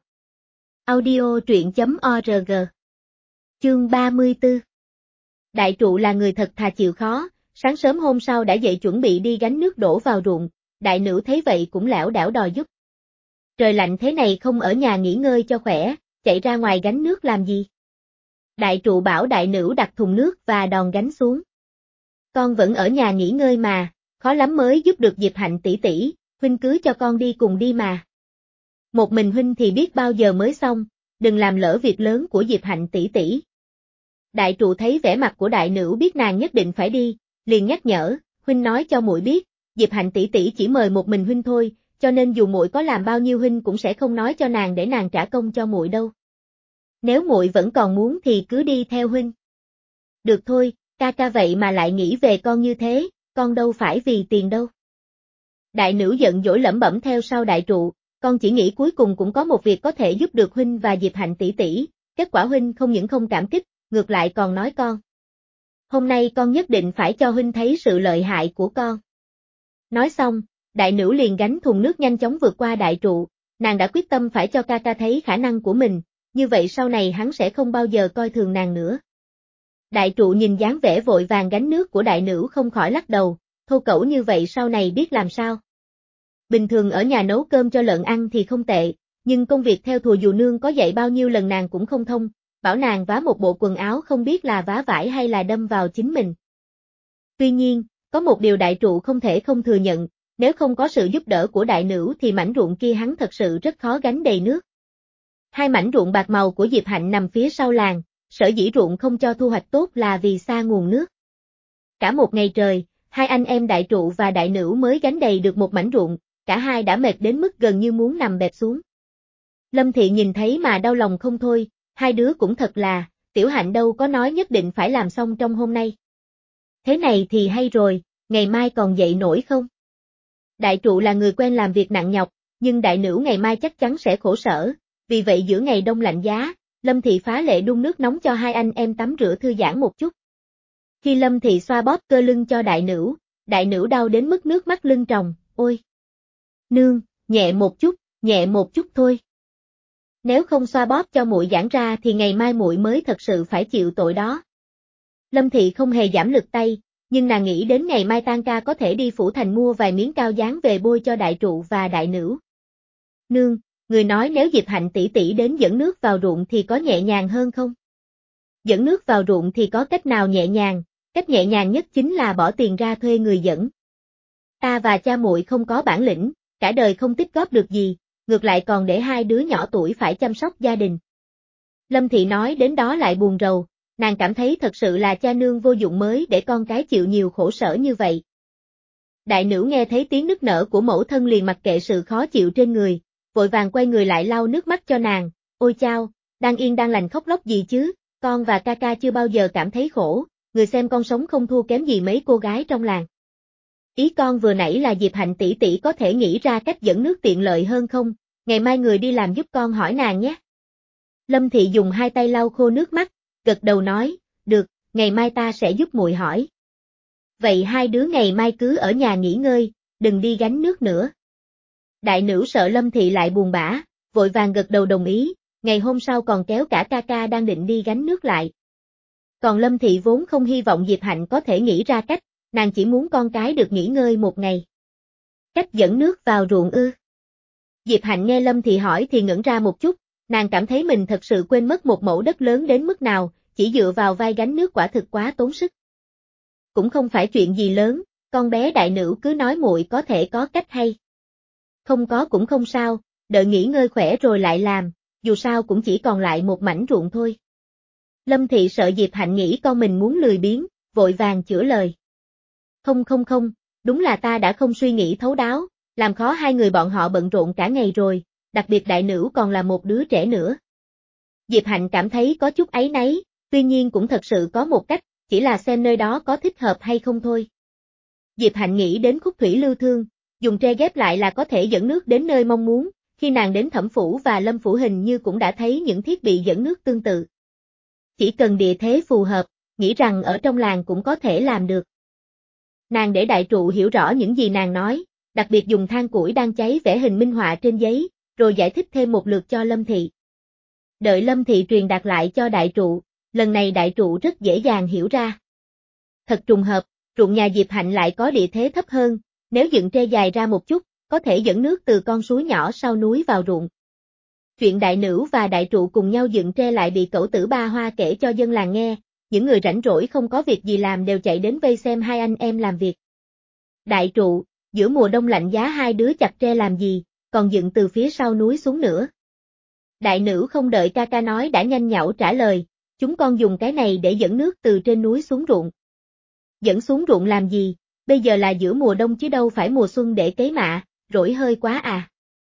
S1: Audio truyện chấm org. Chương ba mươi tư. Đại trụ là người thật thà chịu khó, sáng sớm hôm sau đã dậy chuẩn bị đi gánh nước đổ vào ruộng, đại nữ thấy vậy cũng lảo đảo đòi giúp. Trời lạnh thế này không ở nhà nghỉ ngơi cho khỏe, chạy ra ngoài gánh nước làm gì? Đại trụ bảo đại nữ đặt thùng nước và đòn gánh xuống. Con vẫn ở nhà nghỉ ngơi mà, khó lắm mới giúp được Diệp Hạnh tỷ tỷ, huynh cứ cho con đi cùng đi mà. Một mình huynh thì biết bao giờ mới xong, đừng làm lỡ việc lớn của Diệp Hạnh tỷ tỷ. Đại trụ thấy vẻ mặt của đại nữ biết nàng nhất định phải đi, liền nhắc nhở, huynh nói cho muội biết, Diệp Hạnh tỷ tỷ chỉ mời một mình huynh thôi, cho nên dù muội có làm bao nhiêu huynh cũng sẽ không nói cho nàng để nàng trả công cho muội đâu. Nếu muội vẫn còn muốn thì cứ đi theo huynh. Được thôi, ca ca vậy mà lại nghĩ về con như thế, con đâu phải vì tiền đâu. Đại nữ giận dỗi lẩm bẩm theo sau đại trụ, con chỉ nghĩ cuối cùng cũng có một việc có thể giúp được huynh và Diệp Hạnh tỷ tỷ, kết quả huynh không những không cảm kích, ngược lại còn nói con. Hôm nay con nhất định phải cho huynh thấy sự lợi hại của con. Nói xong, đại nữ liền gánh thùng nước nhanh chóng vượt qua đại trụ, nàng đã quyết tâm phải cho ca ca thấy khả năng của mình, như vậy sau này hắn sẽ không bao giờ coi thường nàng nữa. Đại trụ nhìn dáng vẻ vội vàng gánh nước của đại nữ không khỏi lắc đầu, thô cẩu như vậy sau này biết làm sao. Bình thường ở nhà nấu cơm cho lợn ăn thì không tệ, nhưng công việc theo thùa dù nương có dạy bao nhiêu lần nàng cũng không thông, bảo nàng vá một bộ quần áo không biết là vá vải hay là đâm vào chính mình. Tuy nhiên, có một điều đại trụ không thể không thừa nhận, nếu không có sự giúp đỡ của đại nữ thì mảnh ruộng kia hắn thật sự rất khó gánh đầy nước. Hai mảnh ruộng bạc màu của Diệp Hạnh nằm phía sau làng, sở dĩ ruộng không cho thu hoạch tốt là vì xa nguồn nước. Cả một ngày trời, hai anh em đại trụ và đại nữ mới gánh đầy được một mảnh ruộng, cả hai đã mệt đến mức gần như muốn nằm bẹp xuống. Lâm Thị nhìn thấy mà đau lòng không thôi, hai đứa cũng thật là, Tiểu Hạnh đâu có nói nhất định phải làm xong trong hôm nay. Thế này thì hay rồi, ngày mai còn dậy nổi không? Đại trụ là người quen làm việc nặng nhọc, nhưng đại nữ ngày mai chắc chắn sẽ khổ sở, vì vậy giữa ngày đông lạnh giá, Lâm Thị phá lệ đun nước nóng cho hai anh em tắm rửa thư giãn một chút. Khi Lâm Thị xoa bóp cơ lưng cho đại nữ, đại nữ đau đến mức nước mắt lưng tròng, ôi! Nương, nhẹ một chút, nhẹ một chút thôi. Nếu không xoa bóp cho muội giãn ra thì ngày mai muội mới thật sự phải chịu tội đó. Lâm Thị không hề giảm lực tay, nhưng nàng nghĩ đến ngày mai tan ca có thể đi phủ thành mua vài miếng cao dán về bôi cho đại trụ và đại nữ. Nương, người nói nếu Diệp Hạnh tỷ tỷ đến dẫn nước vào ruộng thì có nhẹ nhàng hơn không? Dẫn nước vào ruộng thì có cách nào nhẹ nhàng, cách nhẹ nhàng nhất chính là bỏ tiền ra thuê người dẫn. Ta và cha muội không có bản lĩnh, cả đời không tích góp được gì, ngược lại còn để hai đứa nhỏ tuổi phải chăm sóc gia đình. Lâm Thị nói đến đó lại buồn rầu, nàng cảm thấy thật sự là cha nương vô dụng mới để con cái chịu nhiều khổ sở như vậy. Đại nữ nghe thấy tiếng nức nở của mẫu thân liền mặc kệ sự khó chịu trên người, vội vàng quay người lại lau nước mắt cho nàng, ôi chao, đang yên đang lành khóc lóc gì chứ, con và ca ca chưa bao giờ cảm thấy khổ, người xem con sống không thua kém gì mấy cô gái trong làng. Ý con vừa nãy là Diệp Hạnh tỷ tỷ có thể nghĩ ra cách dẫn nước tiện lợi hơn không, ngày mai người đi làm giúp con hỏi nàng nhé. Lâm Thị dùng hai tay lau khô nước mắt, gật đầu nói, được, ngày mai ta sẽ giúp muội hỏi. Vậy hai đứa ngày mai cứ ở nhà nghỉ ngơi, đừng đi gánh nước nữa. Đại nữ sợ Lâm Thị lại buồn bã, vội vàng gật đầu đồng ý, ngày hôm sau còn kéo cả ca ca đang định đi gánh nước lại. Còn Lâm Thị vốn không hy vọng Diệp Hạnh có thể nghĩ ra cách, nàng chỉ muốn con cái được nghỉ ngơi một ngày. Cách dẫn nước vào ruộng ư? Diệp Hạnh nghe Lâm Thị hỏi thì ngẩn ra một chút, nàng cảm thấy mình thật sự quên mất một mẫu đất lớn đến mức nào, chỉ dựa vào vai gánh nước quả thực quá tốn sức. Cũng không phải chuyện gì lớn, con bé đại nữ cứ nói muội có thể có cách hay. Không có cũng không sao, đợi nghỉ ngơi khỏe rồi lại làm, dù sao cũng chỉ còn lại một mảnh ruộng thôi. Lâm Thị sợ Diệp Hạnh nghĩ con mình muốn lười biếng, vội vàng chữa lời. Không không không, đúng là ta đã không suy nghĩ thấu đáo, làm khó hai người bọn họ bận rộn cả ngày rồi, đặc biệt đại nữ còn là một đứa trẻ nữa. Diệp Hạnh cảm thấy có chút áy náy, tuy nhiên cũng thật sự có một cách, chỉ là xem nơi đó có thích hợp hay không thôi. Diệp Hạnh nghĩ đến khúc thủy lưu thương, dùng tre ghép lại là có thể dẫn nước đến nơi mong muốn, khi nàng đến Thẩm Phủ và Lâm Phủ hình như cũng đã thấy những thiết bị dẫn nước tương tự. Chỉ cần địa thế phù hợp, nghĩ rằng ở trong làng cũng có thể làm được. Nàng để đại trụ hiểu rõ những gì nàng nói, đặc biệt dùng than củi đang cháy vẽ hình minh họa trên giấy, rồi giải thích thêm một lượt cho Lâm Thị. Đợi Lâm Thị truyền đạt lại cho đại trụ, lần này đại trụ rất dễ dàng hiểu ra. Thật trùng hợp, ruộng nhà Diệp Hạnh lại có địa thế thấp hơn, nếu dựng tre dài ra một chút, có thể dẫn nước từ con suối nhỏ sau núi vào ruộng. Chuyện đại nữ và đại trụ cùng nhau dựng tre lại bị cẩu tử Ba Hoa kể cho dân làng nghe, những người rảnh rỗi không có việc gì làm đều chạy đến vây xem hai anh em làm việc. Đại trụ, giữa mùa đông lạnh giá hai đứa chặt tre làm gì, còn dựng từ phía sau núi xuống nữa. Đại nữ không đợi ca ca nói đã nhanh nhảu trả lời, chúng con dùng cái này để dẫn nước từ trên núi xuống ruộng. Dẫn xuống ruộng làm gì, bây giờ là giữa mùa đông chứ đâu phải mùa xuân để cấy mạ, rỗi hơi quá à.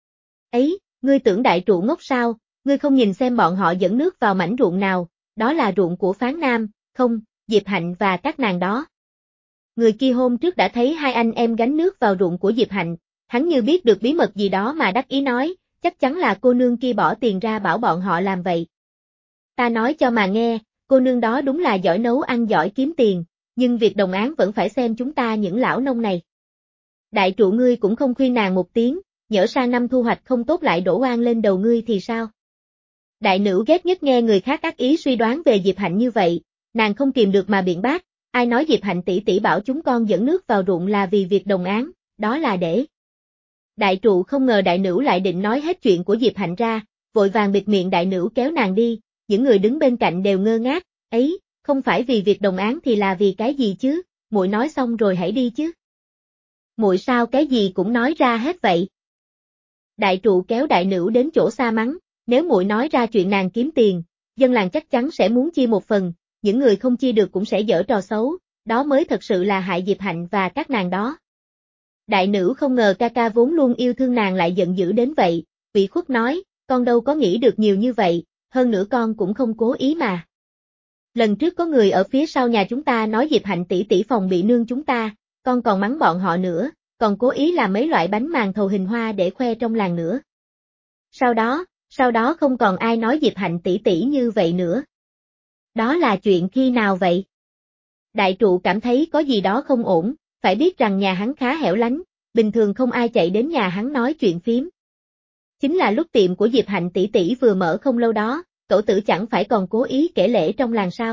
S1: Ấy, ngươi tưởng đại trụ ngốc sao, ngươi không nhìn xem bọn họ dẫn nước vào mảnh ruộng nào, đó là ruộng của Phán Nam, không, Diệp Hạnh và các nàng đó. Người kia hôm trước đã thấy hai anh em gánh nước vào ruộng của Diệp Hạnh, hắn như biết được bí mật gì đó mà đắc ý nói, chắc chắn là cô nương kia bỏ tiền ra bảo bọn họ làm vậy. Ta nói cho mà nghe, cô nương đó đúng là giỏi nấu ăn giỏi kiếm tiền, nhưng việc đồng áng vẫn phải xem chúng ta những lão nông này. Đại trụ ngươi cũng không khuyên nàng một tiếng, nhỡ sang năm thu hoạch không tốt lại đổ oan lên đầu ngươi thì sao? Đại nữ ghét nhất nghe người khác ác ý suy đoán về Diệp Hạnh như vậy, nàng không kìm được mà biện bác, ai nói Diệp Hạnh tỷ tỷ bảo chúng con dẫn nước vào ruộng là vì việc đồng áng, đó là để Đại trụ không ngờ đại nữ lại định nói hết chuyện của Diệp Hạnh ra, vội vàng bịt miệng đại nữ kéo nàng đi, những người đứng bên cạnh đều ngơ ngác, ấy, không phải vì việc đồng án thì là vì cái gì chứ, muội nói xong rồi hãy đi chứ. Muội sao cái gì cũng nói ra hết vậy. Đại trụ kéo đại nữ đến chỗ xa mắng, nếu muội nói ra chuyện nàng kiếm tiền, dân làng chắc chắn sẽ muốn chia một phần, những người không chia được cũng sẽ giở trò xấu, đó mới thật sự là hại Diệp Hạnh và các nàng đó. Đại nữ không ngờ ca ca vốn luôn yêu thương nàng lại giận dữ đến vậy, ủy khuất nói, con đâu có nghĩ được nhiều như vậy, hơn nữa con cũng không cố ý mà. Lần trước có người ở phía sau nhà chúng ta nói Diệp Hạnh tỷ tỷ phòng bị nương chúng ta, con còn mắng bọn họ nữa, còn cố ý làm mấy loại bánh màn thầu hình hoa để khoe trong làng nữa. Sau đó, sau đó không còn ai nói Diệp Hạnh tỷ tỷ như vậy nữa. Đó là chuyện khi nào vậy? Đại trụ cảm thấy có gì đó không ổn, phải biết rằng nhà hắn khá hẻo lánh, bình thường không ai chạy đến nhà hắn nói chuyện phím. Chính là lúc tiệm của Diệp Hạnh tỷ tỷ vừa mở không lâu đó, cậu tử chẳng phải còn cố ý kể lể trong làng sao.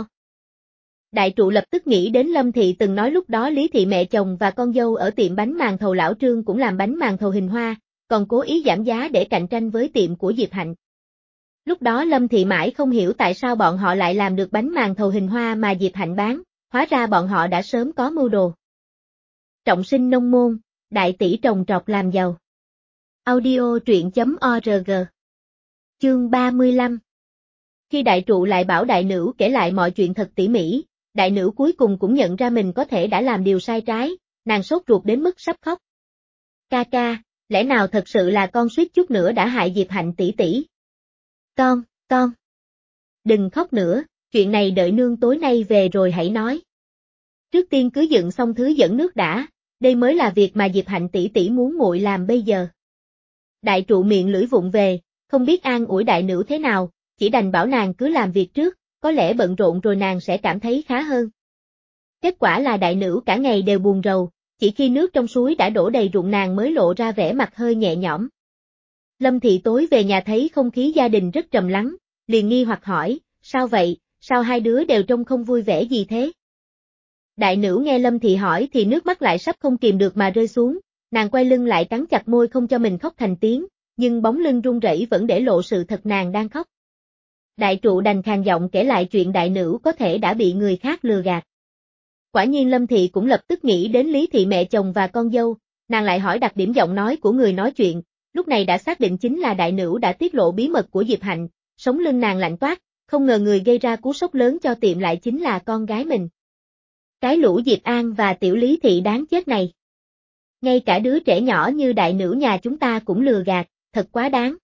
S1: Đại trụ lập tức nghĩ đến Lâm Thị từng nói lúc đó Lý Thị mẹ chồng và con dâu ở tiệm bánh màn thầu lão Trương cũng làm bánh màn thầu hình hoa, còn cố ý giảm giá để cạnh tranh với tiệm của Diệp Hạnh. Lúc đó Lâm Thị mãi không hiểu tại sao bọn họ lại làm được bánh màn thầu hình hoa mà Diệp Hạnh bán, hóa ra bọn họ đã sớm có mưu đồ. Trọng sinh nông môn, đại tỷ trồng trọt làm giàu. Audio truyện chấm org. Chương ba mươi lăm. Khi đại trụ lại bảo đại nữ kể lại mọi chuyện thật tỉ mỉ, đại nữ cuối cùng cũng nhận ra mình có thể đã làm điều sai trái, nàng sốt ruột đến mức sắp khóc. Ca ca, lẽ nào thật sự là con suýt chút nữa đã hại Diệp Hạnh tỷ tỷ? Con, con. Đừng khóc nữa, chuyện này đợi nương tối nay về rồi hãy nói. Trước tiên cứ dựng xong thứ dẫn nước đã, đây mới là việc mà Diệp Hạnh tỷ tỷ muốn muội làm bây giờ. Đại trụ miệng lưỡi vụng về, không biết an ủi đại nữ thế nào, chỉ đành bảo nàng cứ làm việc trước, có lẽ bận rộn rồi nàng sẽ cảm thấy khá hơn. Kết quả là đại nữ cả ngày đều buồn rầu, chỉ khi nước trong suối đã đổ đầy ruộng nàng mới lộ ra vẻ mặt hơi nhẹ nhõm. Lâm Thị tối về nhà thấy không khí gia đình rất trầm lắng, liền nghi hoặc hỏi, sao vậy, sao hai đứa đều trông không vui vẻ gì thế? Đại nữ nghe Lâm Thị hỏi thì nước mắt lại sắp không kìm được mà rơi xuống, nàng quay lưng lại cắn chặt môi không cho mình khóc thành tiếng, nhưng bóng lưng run rẩy vẫn để lộ sự thật nàng đang khóc. Đại trụ đành khàn giọng kể lại chuyện đại nữ có thể đã bị người khác lừa gạt. Quả nhiên Lâm Thị cũng lập tức nghĩ đến Lý Thị mẹ chồng và con dâu, nàng lại hỏi đặc điểm giọng nói của người nói chuyện, lúc này đã xác định chính là đại nữ đã tiết lộ bí mật của Diệp Hạnh, sống lưng nàng lạnh toát, không ngờ người gây ra cú sốc lớn cho tiệm lại chính là con gái mình. Cái lũ Diệp An và tiểu Lý Thị đáng chết này. Ngay cả đứa trẻ nhỏ như đại nữ nhà chúng ta cũng lừa gạt, thật quá đáng.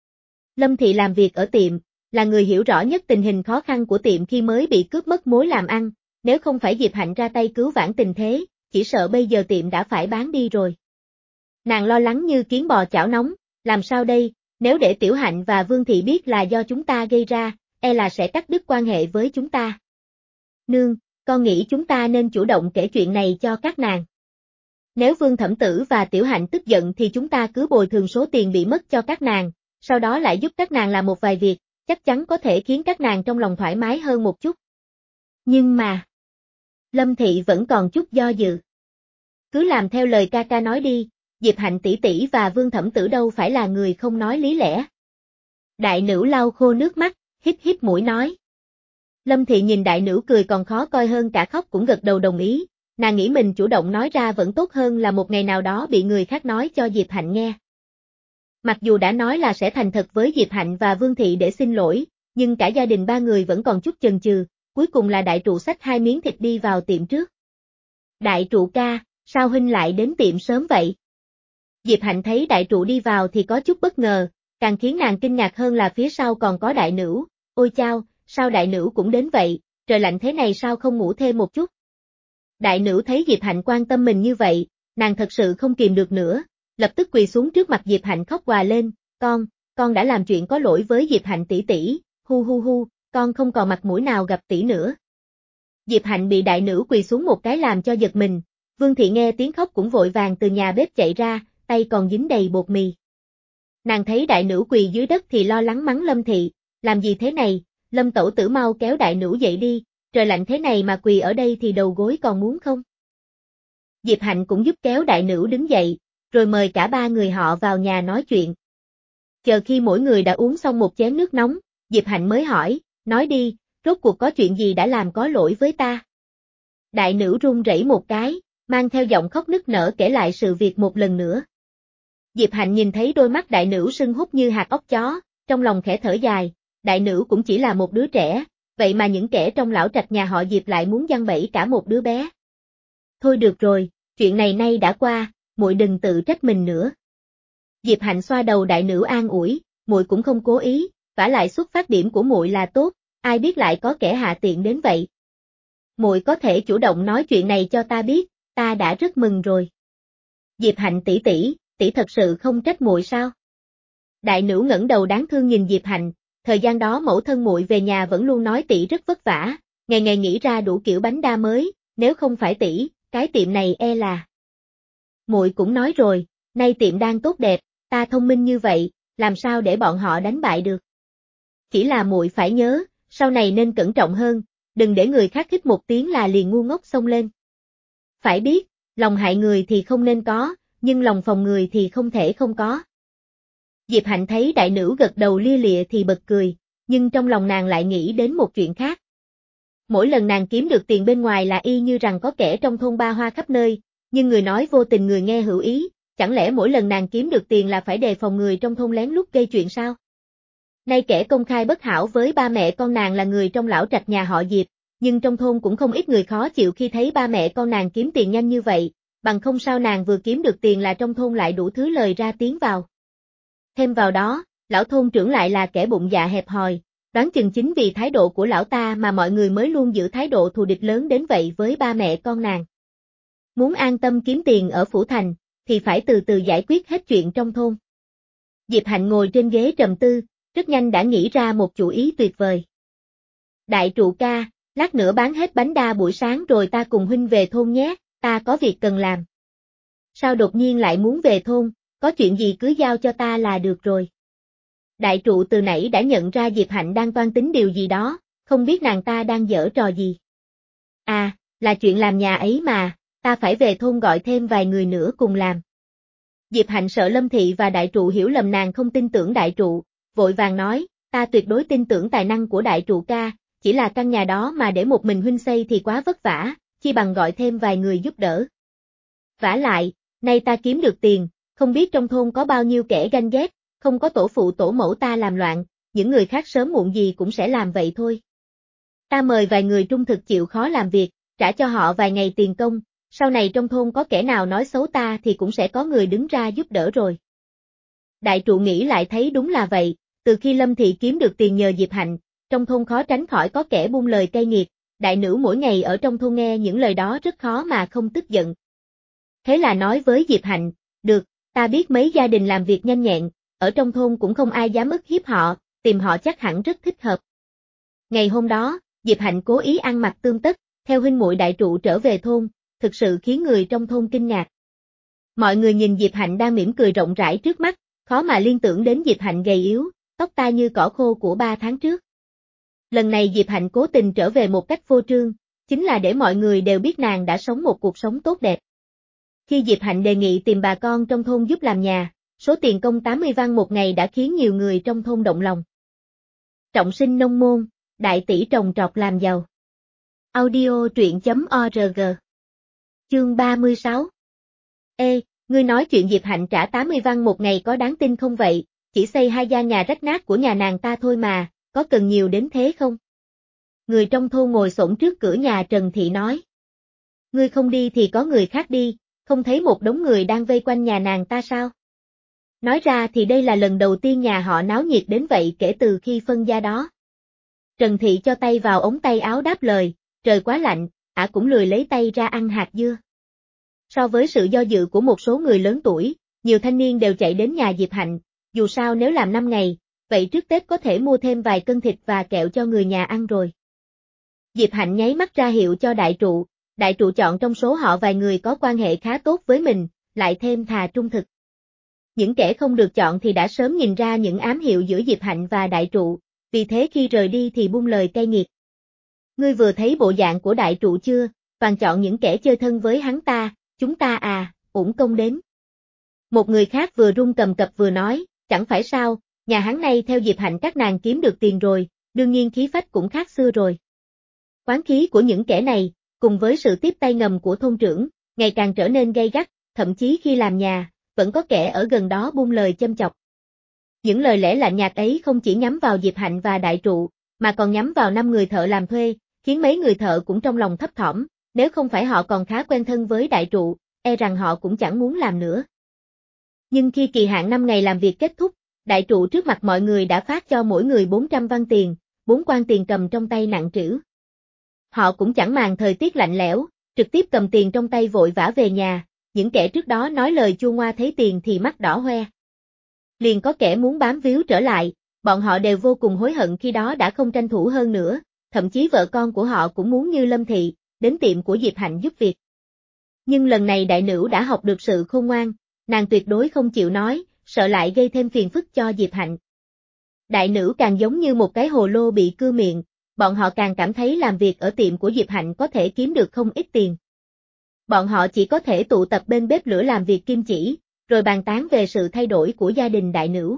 S1: Lâm Thị làm việc ở tiệm, là người hiểu rõ nhất tình hình khó khăn của tiệm khi mới bị cướp mất mối làm ăn, nếu không phải Diệp Hạnh ra tay cứu vãn tình thế, chỉ sợ bây giờ tiệm đã phải bán đi rồi. Nàng lo lắng như kiến bò chảo nóng, làm sao đây, nếu để Tiểu Hạnh và Vương Thị biết là do chúng ta gây ra, e là sẽ cắt đứt quan hệ với chúng ta. Nương, con nghĩ chúng ta nên chủ động kể chuyện này cho các nàng. Nếu Vương Thẩm Tử và Tiểu Hạnh tức giận thì chúng ta cứ bồi thường số tiền bị mất cho các nàng, sau đó lại giúp các nàng làm một vài việc, chắc chắn có thể khiến các nàng trong lòng thoải mái hơn một chút. Nhưng mà, Lâm Thị vẫn còn chút do dự. Cứ làm theo lời ca ca nói đi, Diệp Hạnh tỷ tỷ và Vương Thẩm Tử đâu phải là người không nói lý lẽ. Đại nữ lau khô nước mắt, hít hít mũi nói. Lâm Thị nhìn đại nữ cười còn khó coi hơn cả khóc cũng gật đầu đồng ý, nàng nghĩ mình chủ động nói ra vẫn tốt hơn là một ngày nào đó bị người khác nói cho Diệp Hạnh nghe. Mặc dù đã nói là sẽ thành thật với Diệp Hạnh và Vương Thị để xin lỗi, nhưng cả gia đình ba người vẫn còn chút chần chừ, cuối cùng là đại trụ xách hai miếng thịt đi vào tiệm trước. Đại trụ ca, sao huynh lại đến tiệm sớm vậy? Diệp Hạnh thấy đại trụ đi vào thì có chút bất ngờ, càng khiến nàng kinh ngạc hơn là phía sau còn có đại nữ, ôi chao, sao đại nữ cũng đến vậy, trời lạnh thế này sao không ngủ thêm một chút? Đại nữ thấy Diệp Hạnh quan tâm mình như vậy, nàng thật sự không kìm được nữa, lập tức quỳ xuống trước mặt Diệp Hạnh khóc òa lên, con, con đã làm chuyện có lỗi với Diệp Hạnh tỷ tỷ, hu hu hu, con không còn mặt mũi nào gặp tỷ nữa. Diệp Hạnh bị đại nữ quỳ xuống một cái làm cho giật mình, Vương Thị nghe tiếng khóc cũng vội vàng từ nhà bếp chạy ra, tay còn dính đầy bột mì. Nàng thấy đại nữ quỳ dưới đất thì lo lắng mắng Lâm Thị, làm gì thế này, Lâm tẩu tử mau kéo đại nữ dậy đi, trời lạnh thế này mà quỳ ở đây thì đầu gối còn muốn không? Diệp Hạnh cũng giúp kéo đại nữ đứng dậy, rồi mời cả ba người họ vào nhà nói chuyện. Chờ khi mỗi người đã uống xong một chén nước nóng, Diệp Hạnh mới hỏi, nói đi, rốt cuộc có chuyện gì đã làm có lỗi với ta? Đại nữ run rẩy một cái, mang theo giọng khóc nức nở kể lại sự việc một lần nữa. Diệp Hạnh nhìn thấy đôi mắt đại nữ sưng húp như hạt óc chó, trong lòng khẽ thở dài, đại nữ cũng chỉ là một đứa trẻ, vậy mà những kẻ trong lão trạch nhà họ Diệp lại muốn giăng bẫy cả một đứa bé. Thôi được rồi, chuyện này nay đã qua, muội đừng tự trách mình nữa. Diệp Hạnh xoa đầu đại nữ an ủi, muội cũng không cố ý, vả lại xuất phát điểm của muội là tốt, ai biết lại có kẻ hạ tiện đến vậy. Muội có thể chủ động nói chuyện này cho ta biết, ta đã rất mừng rồi. Diệp Hạnh tỷ tỷ, tỷ thật sự không trách muội sao? Đại nữ ngẩng đầu đáng thương nhìn Diệp Hạnh, thời gian đó mẫu thân muội về nhà vẫn luôn nói tỷ rất vất vả, ngày ngày nghĩ ra đủ kiểu bánh đa mới, nếu không phải tỷ, cái tiệm này e là. Muội cũng nói rồi, nay tiệm đang tốt đẹp, ta thông minh như vậy, làm sao để bọn họ đánh bại được. Chỉ là muội phải nhớ, sau này nên cẩn trọng hơn, đừng để người khác hít một tiếng là liền ngu ngốc xông lên. Phải biết, lòng hại người thì không nên có, nhưng lòng phòng người thì không thể không có. Diệp Hạnh thấy đại nữ gật đầu lia lịa thì bật cười, nhưng trong lòng nàng lại nghĩ đến một chuyện khác. Mỗi lần nàng kiếm được tiền bên ngoài là y như rằng có kẻ trong thôn ba hoa khắp nơi, nhưng người nói vô tình người nghe hữu ý, chẳng lẽ mỗi lần nàng kiếm được tiền là phải đề phòng người trong thôn lén lút gây chuyện sao? Nay kẻ công khai bất hảo với ba mẹ con nàng là người trong lão trạch nhà họ Diệp, nhưng trong thôn cũng không ít người khó chịu khi thấy ba mẹ con nàng kiếm tiền nhanh như vậy, bằng không sao nàng vừa kiếm được tiền là trong thôn lại đủ thứ lời ra tiếng vào. Thêm vào đó, lão thôn trưởng lại là kẻ bụng dạ hẹp hòi, đoán chừng chính vì thái độ của lão ta mà mọi người mới luôn giữ thái độ thù địch lớn đến vậy với ba mẹ con nàng. Muốn an tâm kiếm tiền ở phủ thành, thì phải từ từ giải quyết hết chuyện trong thôn. Diệp Hạnh ngồi trên ghế trầm tư, rất nhanh đã nghĩ ra một chủ ý tuyệt vời. Đại trụ ca, lát nữa bán hết bánh đa buổi sáng rồi ta cùng huynh về thôn nhé, ta có việc cần làm. Sao đột nhiên lại muốn về thôn, có chuyện gì cứ giao cho ta là được rồi. Đại trụ từ nãy đã nhận ra Diệp Hạnh đang toan tính điều gì đó, không biết nàng ta đang giở trò gì. À, là chuyện làm nhà ấy mà, ta phải về thôn gọi thêm vài người nữa cùng làm. Diệp Hạnh sợ Lâm Thị và đại trụ hiểu lầm nàng không tin tưởng đại trụ, vội vàng nói, ta tuyệt đối tin tưởng tài năng của đại trụ ca, chỉ là căn nhà đó mà để một mình huynh xây thì quá vất vả, chi bằng gọi thêm vài người giúp đỡ. Vả lại, nay ta kiếm được tiền, không biết trong thôn có bao nhiêu kẻ ganh ghét, không có tổ phụ tổ mẫu ta làm loạn, những người khác sớm muộn gì cũng sẽ làm vậy thôi. Ta mời vài người trung thực chịu khó làm việc, trả cho họ vài ngày tiền công, sau này trong thôn có kẻ nào nói xấu ta thì cũng sẽ có người đứng ra giúp đỡ rồi. Đại trụ nghĩ lại thấy đúng là vậy, từ khi Lâm Thị kiếm được tiền nhờ Diệp Hạnh, trong thôn khó tránh khỏi có kẻ buông lời cay nghiệt, đại nữ mỗi ngày ở trong thôn nghe những lời đó rất khó mà không tức giận. Thế là nói với Diệp Hạnh, được, ta biết mấy gia đình làm việc nhanh nhẹn, ở trong thôn cũng không ai dám ức hiếp họ, tìm họ chắc hẳn rất thích hợp. Ngày hôm đó, Diệp Hạnh cố ý ăn mặc tươm tất, theo huynh muội đại trụ trở về thôn, thực sự khiến người trong thôn kinh ngạc. Mọi người nhìn Diệp Hạnh đang mỉm cười rộng rãi trước mắt, khó mà liên tưởng đến Diệp Hạnh gầy yếu, tóc tai như cỏ khô của ba tháng trước. Lần này Diệp Hạnh cố tình trở về một cách phô trương, chính là để mọi người đều biết nàng đã sống một cuộc sống tốt đẹp. Khi Diệp Hạnh đề nghị tìm bà con trong thôn giúp làm nhà, số tiền công tám mươi văn một ngày đã khiến nhiều người trong thôn động lòng. Trọng sinh nông môn, đại tỷ trồng trọt làm giàu. Audio truyện chấm org. Chương ba mươi sáu. Ê, ngươi nói chuyện Diệp Hạnh trả tám mươi văn một ngày có đáng tin không vậy, chỉ xây hai gian nhà rách nát của nhà nàng ta thôi mà, có cần nhiều đến thế không? Người trong thôn ngồi xổm trước cửa nhà Trần Thị nói. Ngươi không đi thì có người khác đi, không thấy một đống người đang vây quanh nhà nàng ta sao? Nói ra thì đây là lần đầu tiên nhà họ náo nhiệt đến vậy kể từ khi phân gia đó. Trần Thị cho tay vào ống tay áo đáp lời, trời quá lạnh, ả cũng lười lấy tay ra ăn hạt dưa. So với sự do dự của một số người lớn tuổi, nhiều thanh niên đều chạy đến nhà Diệp Hạnh, dù sao nếu làm năm ngày, vậy trước Tết có thể mua thêm vài cân thịt và kẹo cho người nhà ăn rồi. Diệp Hạnh nháy mắt ra hiệu cho đại trụ, đại trụ chọn trong số họ vài người có quan hệ khá tốt với mình, lại thêm thà trung thực. Những kẻ không được chọn thì đã sớm nhìn ra những ám hiệu giữa Diệp Hạnh và đại trụ, vì thế khi rời đi thì buông lời cay nghiệt. Ngươi vừa thấy bộ dạng của đại trụ chưa, toàn chọn những kẻ chơi thân với hắn ta, chúng ta à, uổng công đến. Một người khác vừa run cầm cập vừa nói, chẳng phải sao, nhà hắn này theo Diệp Hạnh các nàng kiếm được tiền rồi, đương nhiên khí phách cũng khác xưa rồi. Quán khí của những kẻ này, cùng với sự tiếp tay ngầm của thôn trưởng, ngày càng trở nên gay gắt, thậm chí khi làm nhà, vẫn có kẻ ở gần đó buông lời châm chọc. Những lời lẽ lạnh nhạt ấy không chỉ nhắm vào Diệp Hạnh và đại trụ, mà còn nhắm vào năm người thợ làm thuê, khiến mấy người thợ cũng trong lòng thấp thỏm, nếu không phải họ còn khá quen thân với đại trụ, e rằng họ cũng chẳng muốn làm nữa. Nhưng khi kỳ hạn năm ngày làm việc kết thúc, đại trụ trước mặt mọi người đã phát cho mỗi người bốn trăm văn tiền, bốn quan tiền cầm trong tay nặng trĩu. Họ cũng chẳng màng thời tiết lạnh lẽo, trực tiếp cầm tiền trong tay vội vã về nhà, những kẻ trước đó nói lời chua ngoa thấy tiền thì mắt đỏ hoe. Liền có kẻ muốn bám víu trở lại, bọn họ đều vô cùng hối hận khi đó đã không tranh thủ hơn nữa, thậm chí vợ con của họ cũng muốn như Lâm Thị, đến tiệm của Diệp Hạnh giúp việc. Nhưng lần này đại nữ đã học được sự khôn ngoan, nàng tuyệt đối không chịu nói, sợ lại gây thêm phiền phức cho Diệp Hạnh. Đại nữ càng giống như một cái hồ lô bị cưa miệng, bọn họ càng cảm thấy làm việc ở tiệm của Diệp Hạnh có thể kiếm được không ít tiền. Bọn họ chỉ có thể tụ tập bên bếp lửa làm việc kim chỉ, rồi bàn tán về sự thay đổi của gia đình đại nữ.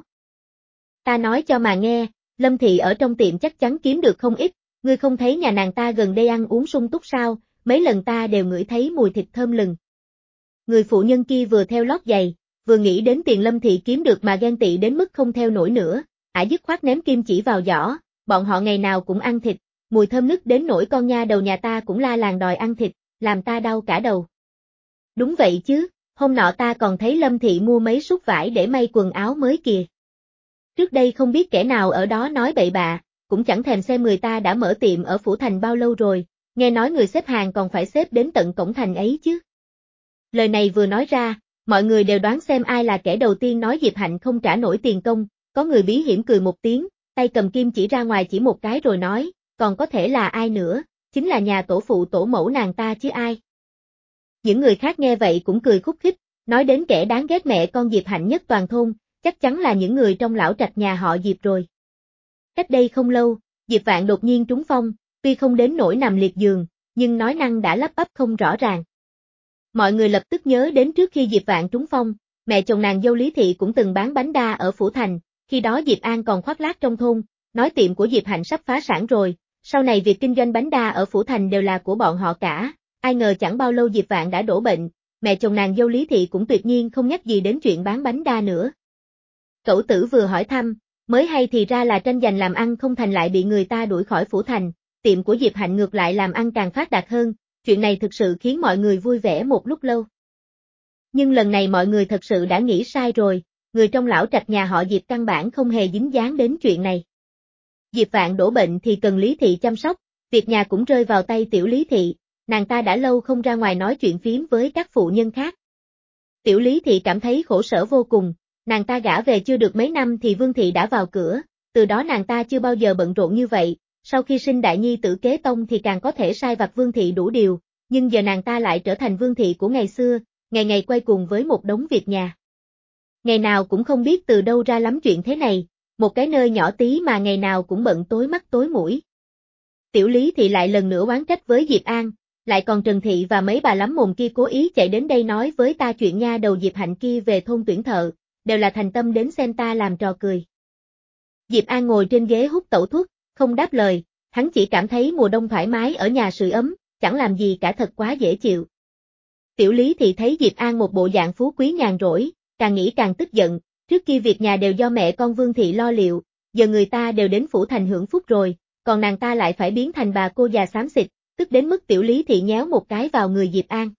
S1: Ta nói cho mà nghe, Lâm Thị ở trong tiệm chắc chắn kiếm được không ít, ngươi không thấy nhà nàng ta gần đây ăn uống sung túc sao, mấy lần ta đều ngửi thấy mùi thịt thơm lừng. Người phụ nhân kia vừa theo lót giày, vừa nghĩ đến tiền Lâm Thị kiếm được mà ghen tị đến mức không theo nổi nữa, ả dứt khoát ném kim chỉ vào giỏ, bọn họ ngày nào cũng ăn thịt, mùi thơm nức đến nỗi con nha đầu nhà ta cũng la làng đòi ăn thịt, làm ta đau cả đầu. Đúng vậy chứ, hôm nọ ta còn thấy Lâm Thị mua mấy sút vải để may quần áo mới kìa. Trước đây không biết kẻ nào ở đó nói bậy bạ, cũng chẳng thèm xem người ta đã mở tiệm ở Phủ Thành bao lâu rồi, nghe nói người xếp hàng còn phải xếp đến tận cổng thành ấy chứ. Lời này vừa nói ra, mọi người đều đoán xem ai là kẻ đầu tiên nói Diệp Hạnh không trả nổi tiền công, có người bí hiểm cười một tiếng, tay cầm kim chỉ ra ngoài chỉ một cái rồi nói, còn có thể là ai nữa, chính là nhà tổ phụ tổ mẫu nàng ta chứ ai. Những người khác nghe vậy cũng cười khúc khích, nói đến kẻ đáng ghét mẹ con Diệp Hạnh nhất toàn thôn, chắc chắn là những người trong lão trạch nhà họ Diệp rồi. Cách đây không lâu, Diệp Vạn đột nhiên trúng phong, tuy không đến nỗi nằm liệt giường, nhưng nói năng đã lắp bắp không rõ ràng. Mọi người lập tức nhớ đến trước khi Diệp Vạn trúng phong, mẹ chồng nàng dâu Lý Thị cũng từng bán bánh đa ở Phủ Thành, khi đó Diệp An còn khoác lác trong thôn, nói tiệm của Diệp Hạnh sắp phá sản rồi, sau này việc kinh doanh bánh đa ở Phủ Thành đều là của bọn họ cả, ai ngờ chẳng bao lâu Diệp Vạn đã đổ bệnh, mẹ chồng nàng dâu Lý Thị cũng tuyệt nhiên không nhắc gì đến chuyện bán bánh đa nữa. Cẩu tử vừa hỏi thăm, mới hay thì ra là tranh giành làm ăn không thành lại bị người ta đuổi khỏi Phủ Thành, tiệm của Diệp Hạnh ngược lại làm ăn càng phát đạt hơn, chuyện này thực sự khiến mọi người vui vẻ một lúc lâu. Nhưng lần này mọi người thật sự đã nghĩ sai rồi, người trong lão trạch nhà họ Diệp căn bản không hề dính dáng đến chuyện này. Diệp Vạn đổ bệnh thì cần Lý Thị chăm sóc, việc nhà cũng rơi vào tay tiểu Lý Thị, nàng ta đã lâu không ra ngoài nói chuyện phím với các phụ nhân khác. Tiểu Lý Thị cảm thấy khổ sở vô cùng, nàng ta gả về chưa được mấy năm thì Vương Thị đã vào cửa, từ đó nàng ta chưa bao giờ bận rộn như vậy, sau khi sinh đại nhi tử kế tông thì càng có thể sai vặt Vương Thị đủ điều, nhưng giờ nàng ta lại trở thành Vương Thị của ngày xưa, ngày ngày quay cuồng với một đống việc nhà. Ngày nào cũng không biết từ đâu ra lắm chuyện thế này, một cái nơi nhỏ tí mà ngày nào cũng bận tối mắt tối mũi. Tiểu Lý Thị lại lần nữa oán trách với Diệp An, lại còn Trần Thị và mấy bà lắm mồm kia cố ý chạy đến đây nói với ta chuyện nha đầu Diệp Hạnh kia về thôn tuyển thợ, đều là thành tâm đến xem ta làm trò cười. Diệp An ngồi trên ghế hút tẩu thuốc, không đáp lời, hắn chỉ cảm thấy mùa đông thoải mái ở nhà sưởi ấm, chẳng làm gì cả thật quá dễ chịu. Tiểu Lý Thị thấy Diệp An một bộ dạng phú quý nhàn rỗi, càng nghĩ càng tức giận, trước kia việc nhà đều do mẹ con Vương Thị lo liệu, giờ người ta đều đến Phủ Thành hưởng phúc rồi, còn nàng ta lại phải biến thành bà cô già xám xịt, tức đến mức Tiểu Lý Thị nhéo một cái vào người Diệp An.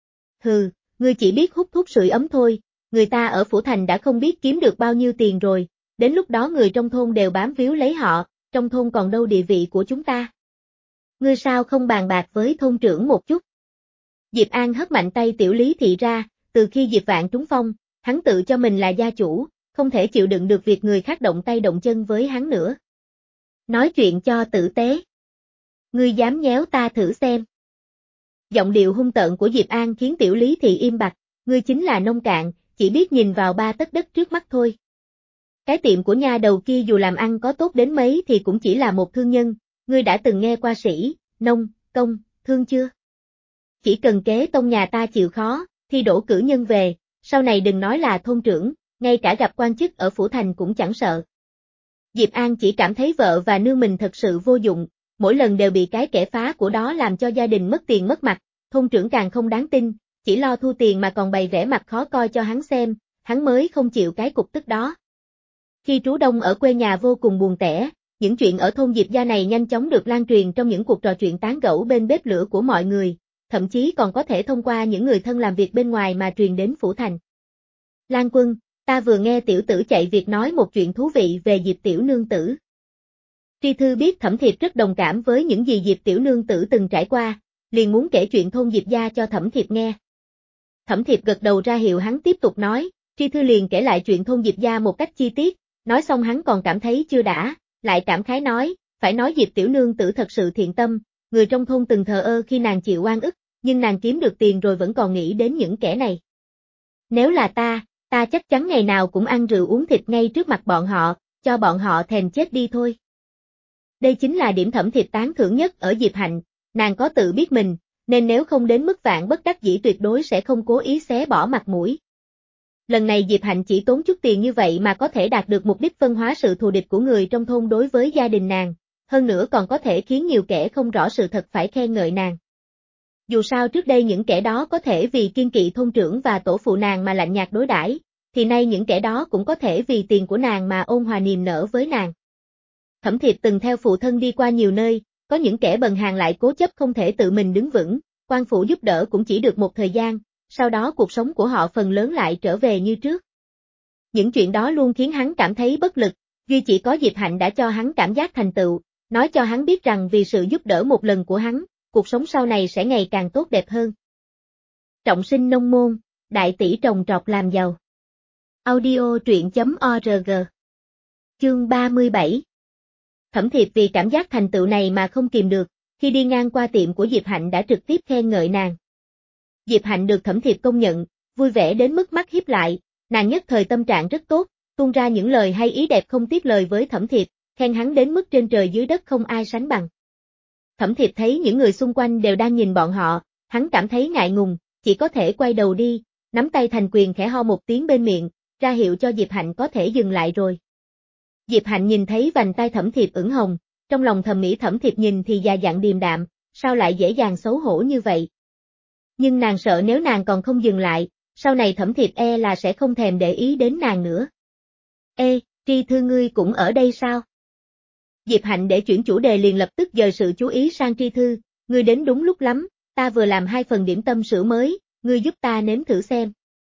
S1: Hừ, ngươi chỉ biết hút thuốc sưởi ấm thôi, người ta ở Phủ Thành đã không biết kiếm được bao nhiêu tiền rồi, đến lúc đó người trong thôn đều bám víu lấy họ, trong thôn còn đâu địa vị của chúng ta. Ngươi sao không bàn bạc với thôn trưởng một chút? Diệp An hất mạnh tay Tiểu Lý Thị ra, từ khi Diệp Vạn trúng phong, hắn tự cho mình là gia chủ, không thể chịu đựng được việc người khác động tay động chân với hắn nữa. Nói chuyện cho tử tế. Ngươi dám nhéo ta thử xem. Giọng điệu hung tợn của Diệp An khiến Tiểu Lý Thị im bặt, ngươi chính là nông cạn, chỉ biết nhìn vào ba tấc đất trước mắt thôi. Cái tiệm của nha đầu kia dù làm ăn có tốt đến mấy thì cũng chỉ là một thương nhân, ngươi đã từng nghe qua sĩ, nông, công, thương chưa? Chỉ cần kế tông nhà ta chịu khó, thi đỗ cử nhân về, sau này đừng nói là thôn trưởng, ngay cả gặp quan chức ở phủ thành cũng chẳng sợ. Diệp An chỉ cảm thấy vợ và nương mình thật sự vô dụng, mỗi lần đều bị cái kẻ phá của đó làm cho gia đình mất tiền mất mặt, thôn trưởng càng không đáng tin, chỉ lo thu tiền mà còn bày vẻ mặt khó coi cho hắn xem, hắn mới không chịu cái cục tức đó. Khi trú đông ở quê nhà vô cùng buồn tẻ, những chuyện ở thôn Diệp gia này nhanh chóng được lan truyền trong những cuộc trò chuyện tán gẫu bên bếp lửa của mọi người, thậm chí còn có thể thông qua những người thân làm việc bên ngoài mà truyền đến phủ thành. Lan Quân, ta vừa nghe tiểu tử chạy việc nói một chuyện thú vị về Diệp tiểu nương tử. Tri Thư biết Thẩm Thiệp rất đồng cảm với những gì Diệp tiểu nương tử từng trải qua, liền muốn kể chuyện thôn Diệp gia cho Thẩm Thiệp nghe. Thẩm Thiệp gật đầu ra hiệu hắn tiếp tục nói, Tri Thư liền kể lại chuyện thôn Diệp gia một cách chi tiết, nói xong hắn còn cảm thấy chưa đã, lại cảm khái nói, phải nói Diệp tiểu nương tử thật sự thiện tâm, người trong thôn từng thờ ơ khi nàng chịu oan ức, nhưng nàng kiếm được tiền rồi vẫn còn nghĩ đến những kẻ này. Nếu là ta, ta chắc chắn ngày nào cũng ăn rượu uống thịt ngay trước mặt bọn họ, cho bọn họ thèm chết đi thôi. Đây chính là điểm Thẩm Thiệp tán thưởng nhất ở Diệp Hạnh, nàng có tự biết mình, nên nếu không đến mức vạn bất đắc dĩ tuyệt đối sẽ không cố ý xé bỏ mặt mũi. Lần này Diệp Hạnh chỉ tốn chút tiền như vậy mà có thể đạt được mục đích phân hóa sự thù địch của người trong thôn đối với gia đình nàng, hơn nữa còn có thể khiến nhiều kẻ không rõ sự thật phải khen ngợi nàng. Dù sao trước đây những kẻ đó có thể vì kiêng kỵ thôn trưởng và tổ phụ nàng mà lạnh nhạt đối đãi, thì nay những kẻ đó cũng có thể vì tiền của nàng mà ôn hòa niềm nở với nàng. Thẩm Thiệp từng theo phụ thân đi qua nhiều nơi, có những kẻ bần hàn lại cố chấp không thể tự mình đứng vững, quan phủ giúp đỡ cũng chỉ được một thời gian, sau đó cuộc sống của họ phần lớn lại trở về như trước. Những chuyện đó luôn khiến hắn cảm thấy bất lực, duy chỉ có Diệp Hạnh đã cho hắn cảm giác thành tựu, nói cho hắn biết rằng vì sự giúp đỡ một lần của hắn, cuộc sống sau này sẽ ngày càng tốt đẹp hơn. Trọng sinh nông môn, đại tỷ trồng trọt làm giàu. Audio truyện chấm org. Chương ba mươi bảy. Thẩm Thiệp vì cảm giác thành tựu này mà không kìm được, khi đi ngang qua tiệm của Diệp Hạnh đã trực tiếp khen ngợi nàng. Diệp Hạnh được Thẩm Thiệp công nhận, vui vẻ đến mức mắt híp lại, nàng nhất thời tâm trạng rất tốt, tuôn ra những lời hay ý đẹp không tiếc lời với Thẩm Thiệp, khen hắn đến mức trên trời dưới đất không ai sánh bằng. Thẩm Thiệp thấy những người xung quanh đều đang nhìn bọn họ, hắn cảm thấy ngại ngùng, chỉ có thể quay đầu đi, nắm tay thành quyền khẽ ho một tiếng bên miệng, ra hiệu cho Diệp Hạnh có thể dừng lại rồi. Diệp Hạnh nhìn thấy vành tay Thẩm Thiệp ửng hồng, trong lòng thầm nghĩ Thẩm Thiệp nhìn thì già dặn điềm đạm, sao lại dễ dàng xấu hổ như vậy. Nhưng nàng sợ nếu nàng còn không dừng lại, sau này Thẩm Thiệp e là sẽ không thèm để ý đến nàng nữa. Ê, Tri Thư ngươi cũng ở đây sao? Diệp Hạnh để chuyển chủ đề liền lập tức dời sự chú ý sang Tri Thư, ngươi đến đúng lúc lắm, ta vừa làm hai phần điểm tâm sữa mới, ngươi giúp ta nếm thử xem.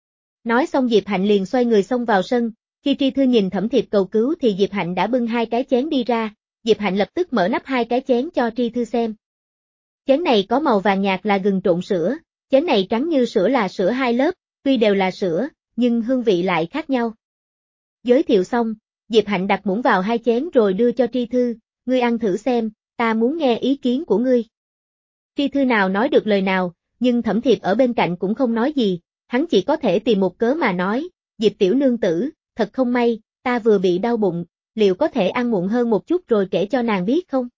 S1: Nói xong Diệp Hạnh liền xoay người xông vào sân, khi Tri Thư nhìn Thẩm Thiệp cầu cứu thì Diệp Hạnh đã bưng hai cái chén đi ra, Diệp Hạnh lập tức mở nắp hai cái chén cho Tri Thư xem. Chén này có màu vàng nhạt là gừng trộn sữa, chén này trắng như sữa là sữa hai lớp, tuy đều là sữa, nhưng hương vị lại khác nhau. Giới thiệu xong, Diệp Hạnh đặt muỗng vào hai chén rồi đưa cho Tri Thư, ngươi ăn thử xem, ta muốn nghe ý kiến của ngươi. Tri Thư nào nói được lời nào, nhưng Thẩm Thiệp ở bên cạnh cũng không nói gì, hắn chỉ có thể tìm một cớ mà nói, Diệp tiểu nương tử, thật không may, ta vừa bị đau bụng, liệu có thể ăn muộn hơn một chút rồi kể cho nàng biết không?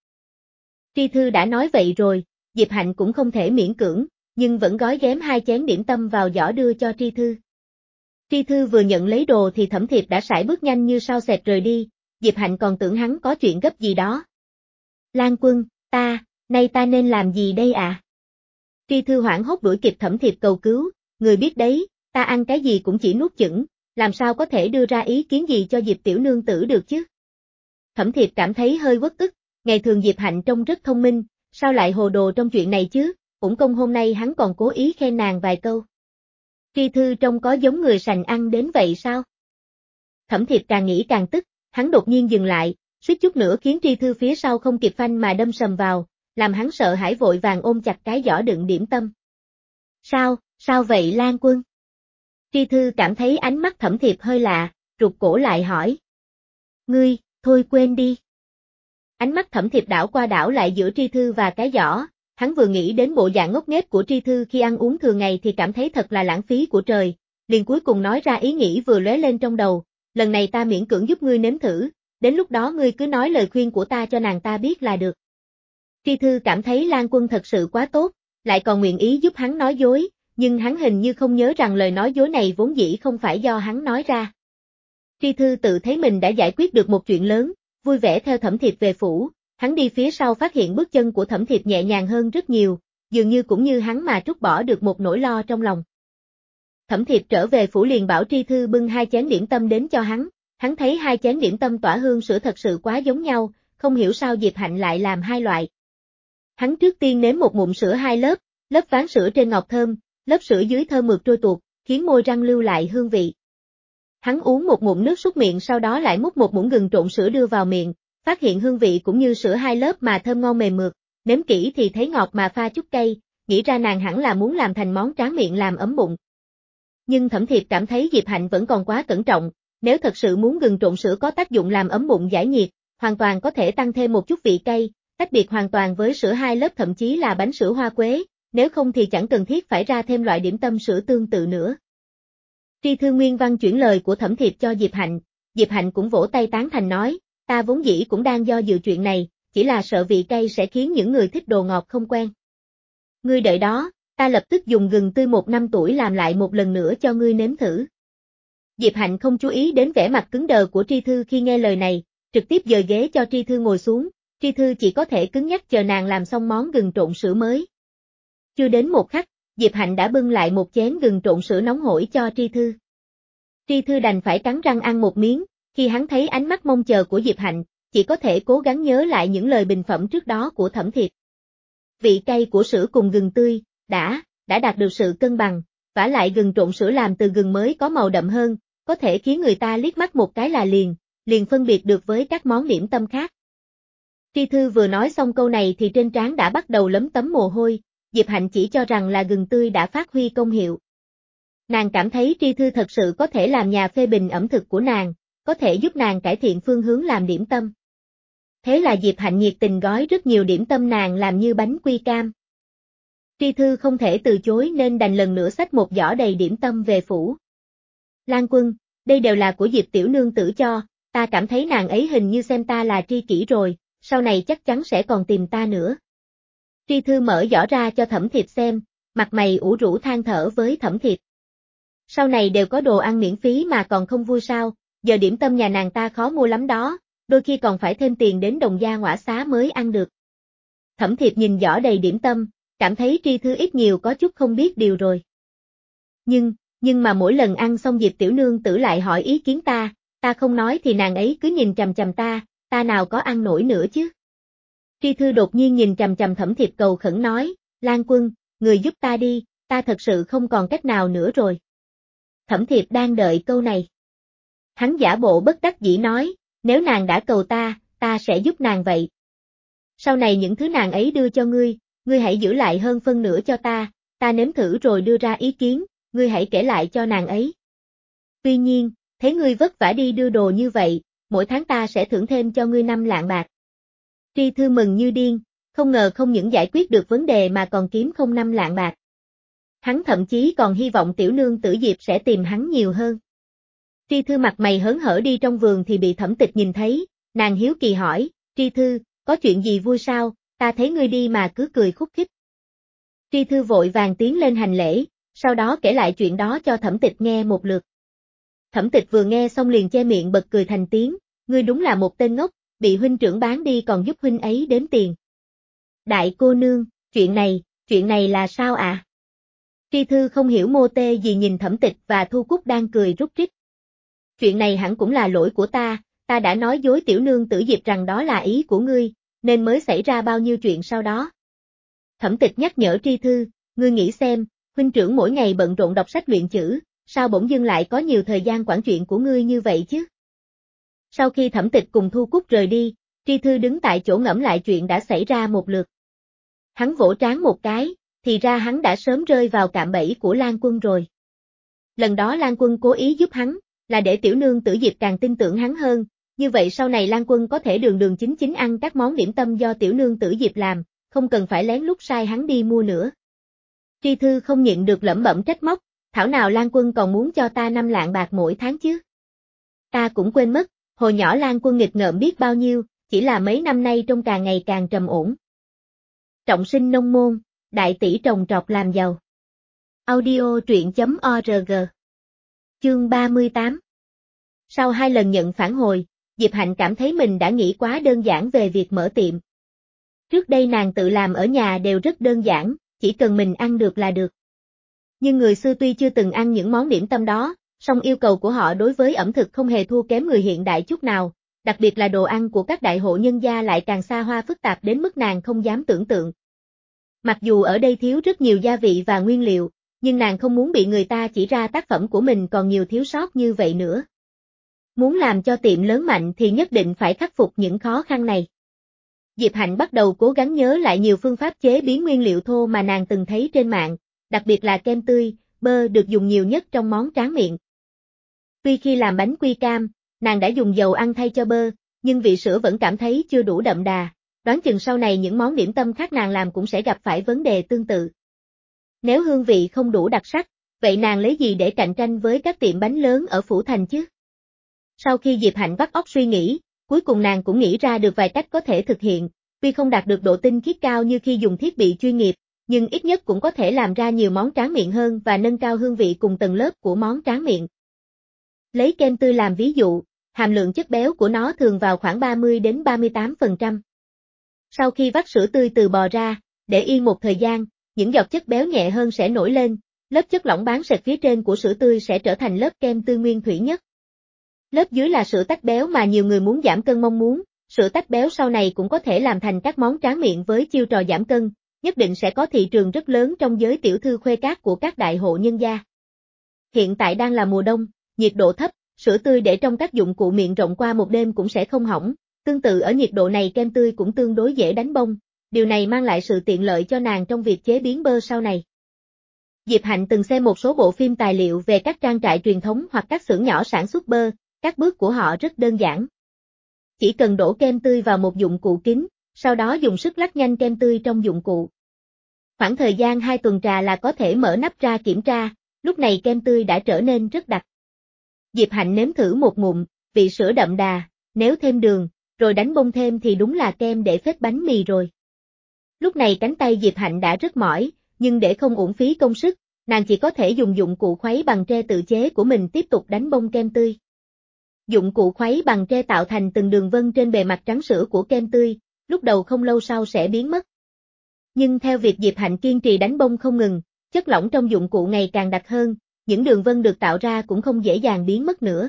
S1: Tri Thư đã nói vậy rồi, Diệp Hạnh cũng không thể miễn cưỡng, nhưng vẫn gói ghém hai chén điểm tâm vào giỏ đưa cho Tri Thư. Tri Thư vừa nhận lấy đồ thì Thẩm Thiệp đã sải bước nhanh như sao xẹt rời đi, Diệp Hạnh còn tưởng hắn có chuyện gấp gì đó. Lan Quân, ta, nay ta nên làm gì đây à? Tri Thư hoảng hốt đuổi kịp Thẩm Thiệp cầu cứu, người biết đấy, ta ăn cái gì cũng chỉ nuốt chửng, làm sao có thể đưa ra ý kiến gì cho Diệp tiểu nương tử được chứ? Thẩm Thiệp cảm thấy hơi uất ức, ngày thường Diệp Hạnh trông rất thông minh, sao lại hồ đồ trong chuyện này chứ, uổng công hôm nay hắn còn cố ý khen nàng vài câu. Tri Thư trông có giống người sành ăn đến vậy sao? Thẩm Thiệp càng nghĩ càng tức, hắn đột nhiên dừng lại, suýt chút nữa khiến Tri Thư phía sau không kịp phanh mà đâm sầm vào, làm hắn sợ hãi vội vàng ôm chặt cái giỏ đựng điểm tâm. Sao, sao vậy Lan Quân? Tri Thư cảm thấy ánh mắt Thẩm Thiệp hơi lạ, rụt cổ lại hỏi. Ngươi, thôi quên đi. Ánh mắt Thẩm Thiệp đảo qua đảo lại giữa Tri Thư và cái giỏ, hắn vừa nghĩ đến bộ dạng ngốc nghếch của Tri Thư khi ăn uống thường ngày thì cảm thấy thật là lãng phí của trời, liền cuối cùng nói ra ý nghĩ vừa lóe lên trong đầu, lần này ta miễn cưỡng giúp ngươi nếm thử, đến lúc đó ngươi cứ nói lời khuyên của ta cho nàng ta biết là được. Tri Thư cảm thấy Lan Quân thật sự quá tốt, lại còn nguyện ý giúp hắn nói dối, Nhưng hắn hình như không nhớ rằng lời nói dối này vốn dĩ không phải do hắn nói ra. Tri Thư tự thấy mình đã giải quyết được một chuyện lớn, vui vẻ theo Thẩm Thiệp về phủ, hắn đi phía sau phát hiện bước chân của Thẩm Thiệp nhẹ nhàng hơn rất nhiều, dường như cũng như hắn mà trút bỏ được một nỗi lo trong lòng. Thẩm Thiệp trở về phủ liền bảo Tri Thư bưng hai chén điểm tâm đến cho hắn, hắn thấy hai chén điểm tâm tỏa hương sữa thật sự quá giống nhau, không hiểu sao Diệp Hạnh lại làm hai loại. Hắn trước tiên nếm một ngụm sữa hai lớp, lớp ván sữa trên ngọt thơm, lớp sữa dưới thơm mượt trôi tuột, khiến môi răng lưu lại hương vị. Hắn uống một ngụm nước súc miệng sau đó lại múc một muỗng gừng trộn sữa đưa vào miệng, phát hiện hương vị cũng như sữa hai lớp mà thơm ngon mềm mượt, nếm kỹ thì thấy ngọt mà pha chút cay, nghĩ ra nàng hẳn là muốn làm thành món tráng miệng làm ấm bụng. Nhưng Thẩm Thiệp cảm thấy Diệp Hạnh vẫn còn quá cẩn trọng, nếu thật sự muốn gừng trộn sữa có tác dụng làm ấm bụng giải nhiệt, hoàn toàn có thể tăng thêm một chút vị cay, tách biệt hoàn toàn với sữa hai lớp thậm chí là bánh sữa hoa quế, nếu không thì chẳng cần thiết phải ra thêm loại điểm tâm sữa tương tự nữa. Tri Thư nguyên văn chuyển lời của Thẩm Thiệp cho Diệp Hạnh, Diệp Hạnh cũng vỗ tay tán thành nói, ta vốn dĩ cũng đang do dự chuyện này, chỉ là sợ vị cay sẽ khiến những người thích đồ ngọt không quen. Ngươi đợi đó, ta lập tức dùng gừng tươi một năm tuổi làm lại một lần nữa cho ngươi nếm thử. Diệp Hạnh không chú ý đến vẻ mặt cứng đờ của Tri Thư khi nghe lời này, trực tiếp dời ghế cho Tri Thư ngồi xuống, Tri Thư chỉ có thể cứng nhắc chờ nàng làm xong món gừng trộn sữa mới. Chưa đến một khắc, Diệp Hạnh đã bưng lại một chén gừng trộn sữa nóng hổi cho Tri Thư. Tri Thư đành phải cắn răng ăn một miếng, khi hắn thấy ánh mắt mong chờ của Diệp Hạnh, chỉ có thể cố gắng nhớ lại những lời bình phẩm trước đó của Thẩm Thiệp. Vị cay của sữa cùng gừng tươi, đã, đã đạt được sự cân bằng, vả lại gừng trộn sữa làm từ gừng mới có màu đậm hơn, có thể khiến người ta liếc mắt một cái là liền, liền phân biệt được với các món điểm tâm khác. Tri Thư vừa nói xong câu này thì trên trán đã bắt đầu lấm tấm mồ hôi, Diệp Hạnh chỉ cho rằng là gừng tươi đã phát huy công hiệu. Nàng cảm thấy Tri Thư thật sự có thể làm nhà phê bình ẩm thực của nàng, có thể giúp nàng cải thiện phương hướng làm điểm tâm. Thế là Diệp Hạnh nhiệt tình gói rất nhiều điểm tâm nàng làm như bánh quy cam. Tri Thư không thể từ chối nên đành lần nữa xách một giỏ đầy điểm tâm về phủ. Lan Quân, đây đều là của Diệp tiểu nương tử cho, ta cảm thấy nàng ấy hình như xem ta là tri kỷ rồi, sau này chắc chắn sẽ còn tìm ta nữa. Tri Thư mở giỏ ra cho Thẩm Thiệp xem, mặt mày ủ rũ than thở với Thẩm Thiệp. Sau này đều có đồ ăn miễn phí mà còn không vui sao, giờ điểm tâm nhà nàng ta khó mua lắm đó, đôi khi còn phải thêm tiền đến Đồng Gia Ngõa Xá mới ăn được. Thẩm Thiệp nhìn giỏ đầy điểm tâm, cảm thấy Tri Thư ít nhiều có chút không biết điều rồi. Nhưng, nhưng mà mỗi lần ăn xong Diệp tiểu nương tử lại hỏi ý kiến ta, ta không nói thì nàng ấy cứ nhìn chằm chằm ta, ta nào có ăn nổi nữa chứ. Tri Thư đột nhiên nhìn chằm chằm Thẩm Thiệp cầu khẩn nói, Lan Quân, người giúp ta đi, ta thật sự không còn cách nào nữa rồi. Thẩm Thiệp đang đợi câu này. Hắn giả bộ bất đắc dĩ nói, nếu nàng đã cầu ta, ta sẽ giúp nàng vậy. Sau này những thứ nàng ấy đưa cho ngươi, ngươi hãy giữ lại hơn phân nửa cho ta, ta nếm thử rồi đưa ra ý kiến, ngươi hãy kể lại cho nàng ấy. Tuy nhiên, thấy ngươi vất vả đi đưa đồ như vậy, mỗi tháng ta sẽ thưởng thêm cho ngươi năm lạng bạc. Tri Thư mừng như điên, không ngờ không những giải quyết được vấn đề mà còn kiếm không năm lạng bạc. Hắn thậm chí còn hy vọng tiểu nương tử Diệp sẽ tìm hắn nhiều hơn. Tri Thư mặt mày hớn hở đi trong vườn thì bị Thẩm Tịch nhìn thấy, nàng hiếu kỳ hỏi, Tri Thư, có chuyện gì vui sao, ta thấy ngươi đi mà cứ cười khúc khích. Tri Thư vội vàng tiến lên hành lễ, sau đó kể lại chuyện đó cho Thẩm Tịch nghe một lượt. Thẩm Tịch vừa nghe xong liền che miệng bật cười thành tiếng, ngươi đúng là một tên ngốc, bị huynh trưởng bán đi còn giúp huynh ấy đếm tiền. Đại cô nương, chuyện này, chuyện này là sao ạ? À? Tri Thư không hiểu mô tê gì nhìn Thẩm Tịch và Thu Cúc đang cười rúc rích. Chuyện này hẳn cũng là lỗi của ta, ta đã nói dối tiểu nương tử Diệp rằng đó là ý của ngươi, nên mới xảy ra bao nhiêu chuyện sau đó. Thẩm Tịch nhắc nhở Tri Thư, ngươi nghĩ xem, huynh trưởng mỗi ngày bận rộn đọc sách luyện chữ, sao bỗng dưng lại có nhiều thời gian quản chuyện của ngươi như vậy chứ? Sau khi Thẩm Tịch cùng Thu Cúc rời đi, Tri Thư đứng tại chỗ ngẫm lại chuyện đã xảy ra một lượt. Hắn vỗ trán một cái, thì ra hắn đã sớm rơi vào cạm bẫy của Lan Quân rồi. Lần đó Lan Quân cố ý giúp hắn, là để tiểu nương tử Diệp càng tin tưởng hắn hơn, như vậy sau này Lan Quân có thể đường đường chính chính ăn các món điểm tâm do tiểu nương tử Diệp làm, không cần phải lén lút sai hắn đi mua nữa. Tri Thư không nhịn được lẩm bẩm trách móc, thảo nào Lan Quân còn muốn cho ta năm lạng bạc mỗi tháng chứ? Ta cũng quên mất, hồi nhỏ Lan Quân nghịch ngợm biết bao nhiêu, chỉ là mấy năm nay trông càng ngày càng trầm ổn. Trọng sinh nông môn, đại tỷ trồng trọt làm giàu. Audio truyện chấm org. Chương ba mươi tám. Sau hai lần nhận phản hồi, Diệp Hạnh cảm thấy mình đã nghĩ quá đơn giản về việc mở tiệm. Trước đây nàng tự làm ở nhà đều rất đơn giản, chỉ cần mình ăn được là được. Nhưng người xưa tuy chưa từng ăn những món điểm tâm đó, song yêu cầu của họ đối với ẩm thực không hề thua kém người hiện đại chút nào, đặc biệt là đồ ăn của các đại hộ nhân gia lại càng xa hoa phức tạp đến mức nàng không dám tưởng tượng. Mặc dù ở đây thiếu rất nhiều gia vị và nguyên liệu, nhưng nàng không muốn bị người ta chỉ ra tác phẩm của mình còn nhiều thiếu sót như vậy nữa. Muốn làm cho tiệm lớn mạnh thì nhất định phải khắc phục những khó khăn này. Diệp Hạnh bắt đầu cố gắng nhớ lại nhiều phương pháp chế biến nguyên liệu thô mà nàng từng thấy trên mạng, đặc biệt là kem tươi, bơ được dùng nhiều nhất trong món tráng miệng. Tuy khi làm bánh quy cam, nàng đã dùng dầu ăn thay cho bơ, nhưng vị sữa vẫn cảm thấy chưa đủ đậm đà, đoán chừng sau này những món điểm tâm khác nàng làm cũng sẽ gặp phải vấn đề tương tự. Nếu hương vị không đủ đặc sắc, vậy nàng lấy gì để cạnh tranh với các tiệm bánh lớn ở Phủ Thành chứ? Sau khi Diệp Hạnh vắt óc suy nghĩ, cuối cùng nàng cũng nghĩ ra được vài cách có thể thực hiện, tuy không đạt được độ tinh khiết cao như khi dùng thiết bị chuyên nghiệp, nhưng ít nhất cũng có thể làm ra nhiều món tráng miệng hơn và nâng cao hương vị cùng tầng lớp của món tráng miệng. Lấy kem tươi làm ví dụ, hàm lượng chất béo của nó thường vào khoảng ba mươi đến ba mươi tám phần trăm. Sau khi vắt sữa tươi từ bò ra, để yên một thời gian, những giọt chất béo nhẹ hơn sẽ nổi lên, lớp chất lỏng bám sệt phía trên của sữa tươi sẽ trở thành lớp kem tươi nguyên thủy nhất. Lớp dưới là sữa tách béo mà nhiều người muốn giảm cân mong muốn, sữa tách béo sau này cũng có thể làm thành các món tráng miệng với chiêu trò giảm cân, nhất định sẽ có thị trường rất lớn trong giới tiểu thư khuê các của các đại hộ nhân gia. Hiện tại đang là mùa đông, nhiệt độ thấp, sữa tươi để trong các dụng cụ miệng rộng qua một đêm cũng sẽ không hỏng, tương tự ở nhiệt độ này kem tươi cũng tương đối dễ đánh bông, điều này mang lại sự tiện lợi cho nàng trong việc chế biến bơ sau này. Diệp Hạnh từng xem một số bộ phim tài liệu về các trang trại truyền thống hoặc các xưởng nhỏ sản xuất bơ, các bước của họ rất đơn giản. Chỉ cần đổ kem tươi vào một dụng cụ kín, sau đó dùng sức lắc nhanh kem tươi trong dụng cụ. Khoảng thời gian hai tuần trà là có thể mở nắp ra kiểm tra, lúc này kem tươi đã trở nên rất đặc. Diệp Hạnh nếm thử một ngụm, vị sữa đậm đà, nếu thêm đường, rồi đánh bông thêm thì đúng là kem để phết bánh mì rồi. Lúc này cánh tay Diệp Hạnh đã rất mỏi, nhưng để không uổng phí công sức, nàng chỉ có thể dùng dụng cụ khuấy bằng tre tự chế của mình tiếp tục đánh bông kem tươi. Dụng cụ khuấy bằng tre tạo thành từng đường vân trên bề mặt trắng sữa của kem tươi, lúc đầu không lâu sau sẽ biến mất. Nhưng theo việc Diệp Hạnh kiên trì đánh bông không ngừng, chất lỏng trong dụng cụ ngày càng đặc hơn, những đường vân được tạo ra cũng không dễ dàng biến mất nữa.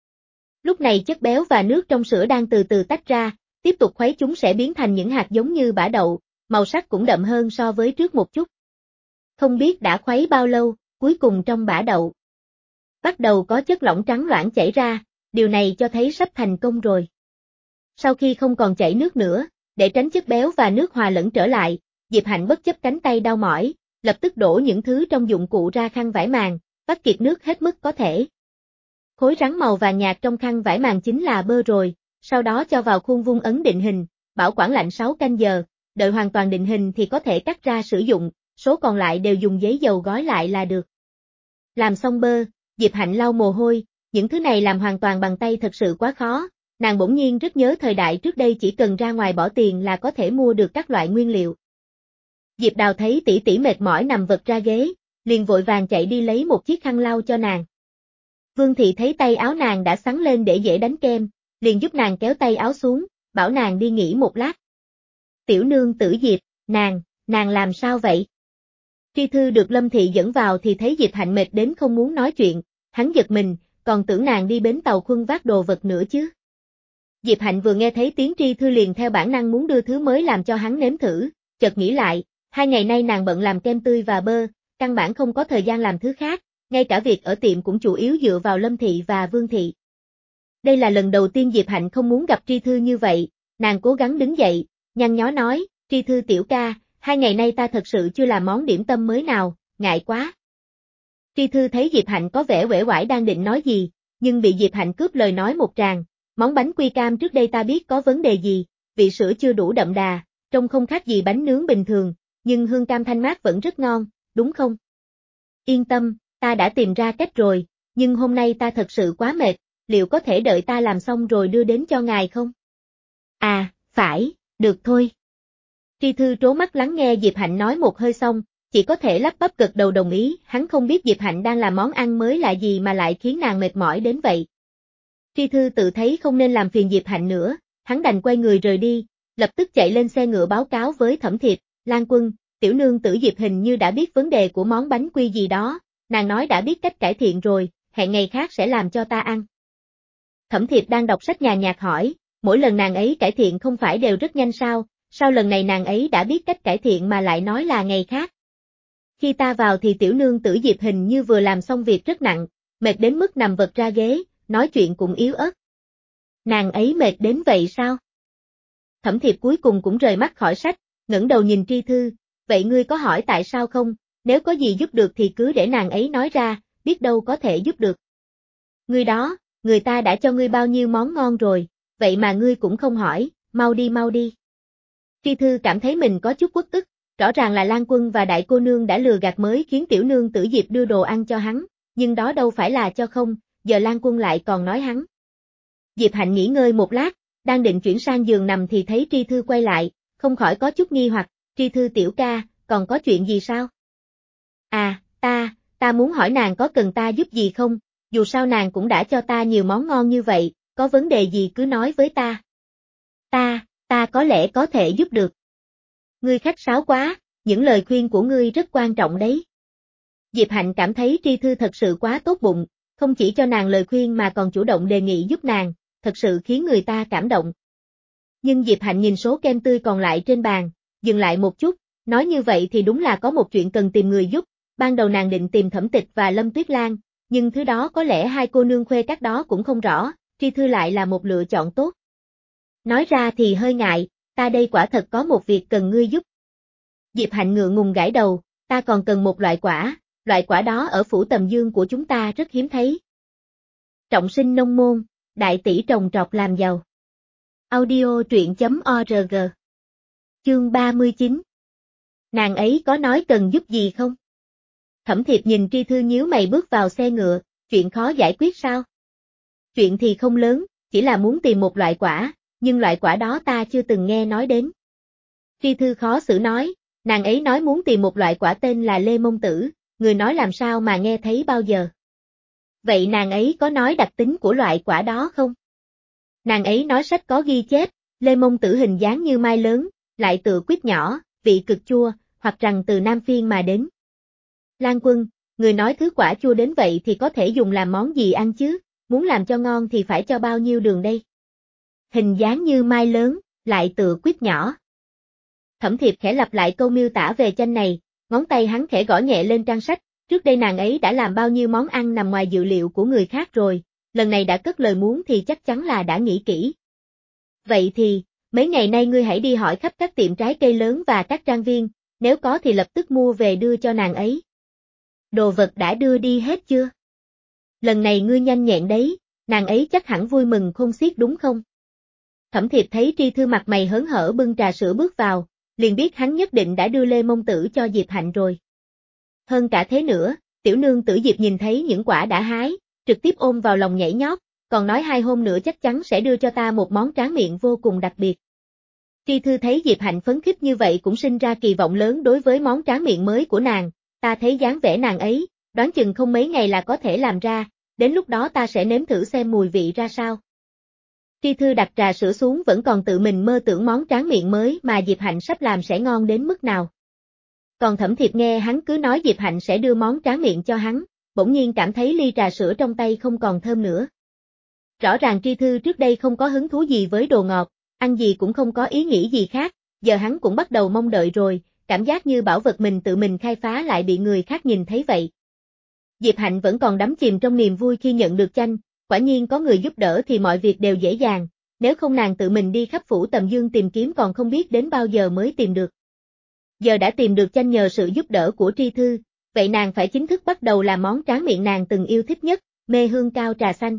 S1: Lúc này chất béo và nước trong sữa đang từ từ tách ra, tiếp tục khuấy chúng sẽ biến thành những hạt giống như bã đậu, màu sắc cũng đậm hơn so với trước một chút. Không biết đã khuấy bao lâu, cuối cùng trong bã đậu bắt đầu có chất lỏng trắng loãng chảy ra, điều này cho thấy sắp thành công rồi. Sau khi không còn chảy nước nữa, để tránh chất béo và nước hòa lẫn trở lại, Diệp Hạnh bất chấp cánh tay đau mỏi, lập tức đổ những thứ trong dụng cụ ra khăn vải màng, vắt kiệt nước hết mức có thể. Khối rắn màu vàng nhạt trong khăn vải màng chính là bơ rồi, sau đó cho vào khuôn vuông ấn định hình, bảo quản lạnh sáu canh giờ, đợi hoàn toàn định hình thì có thể cắt ra sử dụng, số còn lại đều dùng giấy dầu gói lại là được. Làm xong bơ, Diệp Hạnh lau mồ hôi, những thứ này làm hoàn toàn bằng tay thật sự quá khó, nàng bỗng nhiên rất nhớ thời đại trước đây chỉ cần ra ngoài bỏ tiền là có thể mua được các loại nguyên liệu. Diệp Đào thấy tỷ tỷ mệt mỏi nằm vật ra ghế, liền vội vàng chạy đi lấy một chiếc khăn lau cho nàng. Vương Thị thấy tay áo nàng đã sắn lên để dễ đánh kem, liền giúp nàng kéo tay áo xuống, bảo nàng đi nghỉ một lát. Tiểu nương tử Diệp, nàng, nàng làm sao vậy? Tri Thư được Lâm Thị dẫn vào thì thấy Diệp Hạnh mệt đến không muốn nói chuyện, hắn giật mình, còn tưởng nàng đi bến tàu khuân vác đồ vật nữa chứ. Diệp Hạnh vừa nghe thấy tiếng Tri Thư liền theo bản năng muốn đưa thứ mới làm cho hắn nếm thử, chợt nghĩ lại, hai ngày nay nàng bận làm kem tươi và bơ, căn bản không có thời gian làm thứ khác, ngay cả việc ở tiệm cũng chủ yếu dựa vào Lâm Thị và Vương Thị. Đây là lần đầu tiên Diệp Hạnh không muốn gặp Tri Thư như vậy, nàng cố gắng đứng dậy, nhăn nhó nói, Tri Thư tiểu ca, hai ngày nay ta thật sự chưa làm món điểm tâm mới nào, ngại quá. Tri Thư thấy Diệp Hạnh có vẻ uể oải đang định nói gì, nhưng bị Diệp Hạnh cướp lời nói một tràng, món bánh quy cam trước đây ta biết có vấn đề gì, vị sữa chưa đủ đậm đà, trông không khác gì bánh nướng bình thường, nhưng hương cam thanh mát vẫn rất ngon, đúng không? Yên tâm, ta đã tìm ra cách rồi, nhưng hôm nay ta thật sự quá mệt, liệu có thể đợi ta làm xong rồi đưa đến cho ngài không? À, phải, được thôi. Tri Thư trố mắt lắng nghe Diệp Hạnh nói một hơi xong, chỉ có thể lắp bắp gật đầu đồng ý, hắn không biết Diệp Hạnh đang làm món ăn mới lạ gì mà lại khiến nàng mệt mỏi đến vậy. Tri Thư tự thấy không nên làm phiền Diệp Hạnh nữa, hắn đành quay người rời đi, lập tức chạy lên xe ngựa báo cáo với Thẩm Thiệp, Lan Quân, tiểu nương tử Diệp hình như đã biết vấn đề của món bánh quy gì đó, nàng nói đã biết cách cải thiện rồi, hẹn ngày khác sẽ làm cho ta ăn. Thẩm Thiệp đang đọc sách nhà nhạc hỏi, mỗi lần nàng ấy cải thiện không phải đều rất nhanh sao, sao lần này nàng ấy đã biết cách cải thiện mà lại nói là ngày khác. Khi ta vào thì tiểu nương tử Diệp hình như vừa làm xong việc rất nặng, mệt đến mức nằm vật ra ghế, nói chuyện cũng yếu ớt. Nàng ấy mệt đến vậy sao? Thẩm Thiệp cuối cùng cũng rời mắt khỏi sách, ngẩng đầu nhìn Tri Thư, vậy ngươi có hỏi tại sao không, nếu có gì giúp được thì cứ để nàng ấy nói ra, biết đâu có thể giúp được. Ngươi đó, người ta đã cho ngươi bao nhiêu món ngon rồi, vậy mà ngươi cũng không hỏi, mau đi mau đi. Tri Thư cảm thấy mình có chút uất ức, rõ ràng là Lan Quân và đại cô nương đã lừa gạt mới khiến tiểu nương tử Diệp đưa đồ ăn cho hắn, nhưng đó đâu phải là cho không, giờ Lan Quân lại còn nói hắn. Diệp Hạnh nghỉ ngơi một lát, đang định chuyển sang giường nằm thì thấy Tri Thư quay lại, không khỏi có chút nghi hoặc, Tri Thư tiểu ca, còn có chuyện gì sao? À, ta, ta muốn hỏi nàng có cần ta giúp gì không, dù sao nàng cũng đã cho ta nhiều món ngon như vậy, có vấn đề gì cứ nói với ta. Ta, ta có lẽ có thể giúp được. Ngươi khách sáo quá, những lời khuyên của ngươi rất quan trọng đấy. Diệp Hạnh cảm thấy Tri Thư thật sự quá tốt bụng, không chỉ cho nàng lời khuyên mà còn chủ động đề nghị giúp nàng, thật sự khiến người ta cảm động. Nhưng Diệp Hạnh nhìn số kem tươi còn lại trên bàn, dừng lại một chút, nói như vậy thì đúng là có một chuyện cần tìm người giúp, ban đầu nàng định tìm Thẩm Tịch và Lâm Tuyết Lan, nhưng thứ đó có lẽ hai cô nương khuê các đó cũng không rõ, Tri Thư lại là một lựa chọn tốt. Nói ra thì hơi ngại, ta đây quả thật có một việc cần ngươi giúp. Diệp Hạnh ngượng ngùng gãi đầu, ta còn cần một loại quả, loại quả đó ở phủ Tầm Dương của chúng ta rất hiếm thấy. Trọng sinh nông môn, đại tỷ trồng trọt làm giàu. Audio truyện chấm org. Chương ba mươi chín. Nàng ấy có nói cần giúp gì không? Thẩm Thiệp nhìn Tri Thư nhíu mày bước vào xe ngựa, chuyện khó giải quyết sao? Chuyện thì không lớn, chỉ là muốn tìm một loại quả, nhưng loại quả đó ta chưa từng nghe nói đến. Tri Thư khó xử nói, nàng ấy nói muốn tìm một loại quả tên là Lê Mông Tử, người nói làm sao mà nghe thấy bao giờ. Vậy nàng ấy có nói đặc tính của loại quả đó không? Nàng ấy nói sách có ghi chép, Lê Mông Tử hình dáng như mai lớn, lại tựa quýt nhỏ, vị cực chua, hoặc rằng từ Nam Phiên mà đến. Lan Quân, người nói thứ quả chua đến vậy thì có thể dùng làm món gì ăn chứ, muốn làm cho ngon thì phải cho bao nhiêu đường đây? Hình dáng như mai lớn, lại tựa quýt nhỏ. Thẩm Thiệp khẽ lặp lại câu miêu tả về chanh này, ngón tay hắn khẽ gõ nhẹ lên trang sách, trước đây nàng ấy đã làm bao nhiêu món ăn nằm ngoài dự liệu của người khác rồi, lần này đã cất lời muốn thì chắc chắn là đã nghĩ kỹ. Vậy thì, mấy ngày nay ngươi hãy đi hỏi khắp các tiệm trái cây lớn và các trang viên, nếu có thì lập tức mua về đưa cho nàng ấy. Đồ vật đã đưa đi hết chưa? Lần này ngươi nhanh nhẹn đấy, nàng ấy chắc hẳn vui mừng khôn xiết đúng không? Thẩm Thiệp thấy Tri Thư mặt mày hớn hở bưng trà sữa bước vào, liền biết hắn nhất định đã đưa Lê Mông Tử cho Diệp Hạnh rồi. Hơn cả thế nữa, tiểu nương tử Diệp nhìn thấy những quả đã hái, trực tiếp ôm vào lòng nhảy nhót, còn nói hai hôm nữa chắc chắn sẽ đưa cho ta một món tráng miệng vô cùng đặc biệt. Tri Thư thấy Diệp Hạnh phấn khích như vậy cũng sinh ra kỳ vọng lớn đối với món tráng miệng mới của nàng, ta thấy dáng vẻ nàng ấy, đoán chừng không mấy ngày là có thể làm ra, đến lúc đó ta sẽ nếm thử xem mùi vị ra sao. Tri Thư đặt trà sữa xuống vẫn còn tự mình mơ tưởng món tráng miệng mới mà Diệp Hạnh sắp làm sẽ ngon đến mức nào. Còn Thẩm Thiệp nghe hắn cứ nói Diệp Hạnh sẽ đưa món tráng miệng cho hắn, bỗng nhiên cảm thấy ly trà sữa trong tay không còn thơm nữa. Rõ ràng Tri Thư trước đây không có hứng thú gì với đồ ngọt, ăn gì cũng không có ý nghĩ gì khác, giờ hắn cũng bắt đầu mong đợi rồi, cảm giác như bảo vật mình tự mình khai phá lại bị người khác nhìn thấy vậy. Diệp Hạnh vẫn còn đắm chìm trong niềm vui khi nhận được chanh, quả nhiên có người giúp đỡ thì mọi việc đều dễ dàng, nếu không nàng tự mình đi khắp phủ Tầm Dương tìm kiếm còn không biết đến bao giờ mới tìm được. Giờ đã tìm được chanh nhờ sự giúp đỡ của Tri Thư, vậy nàng phải chính thức bắt đầu làm món tráng miệng nàng từng yêu thích nhất, mê hương cao trà xanh.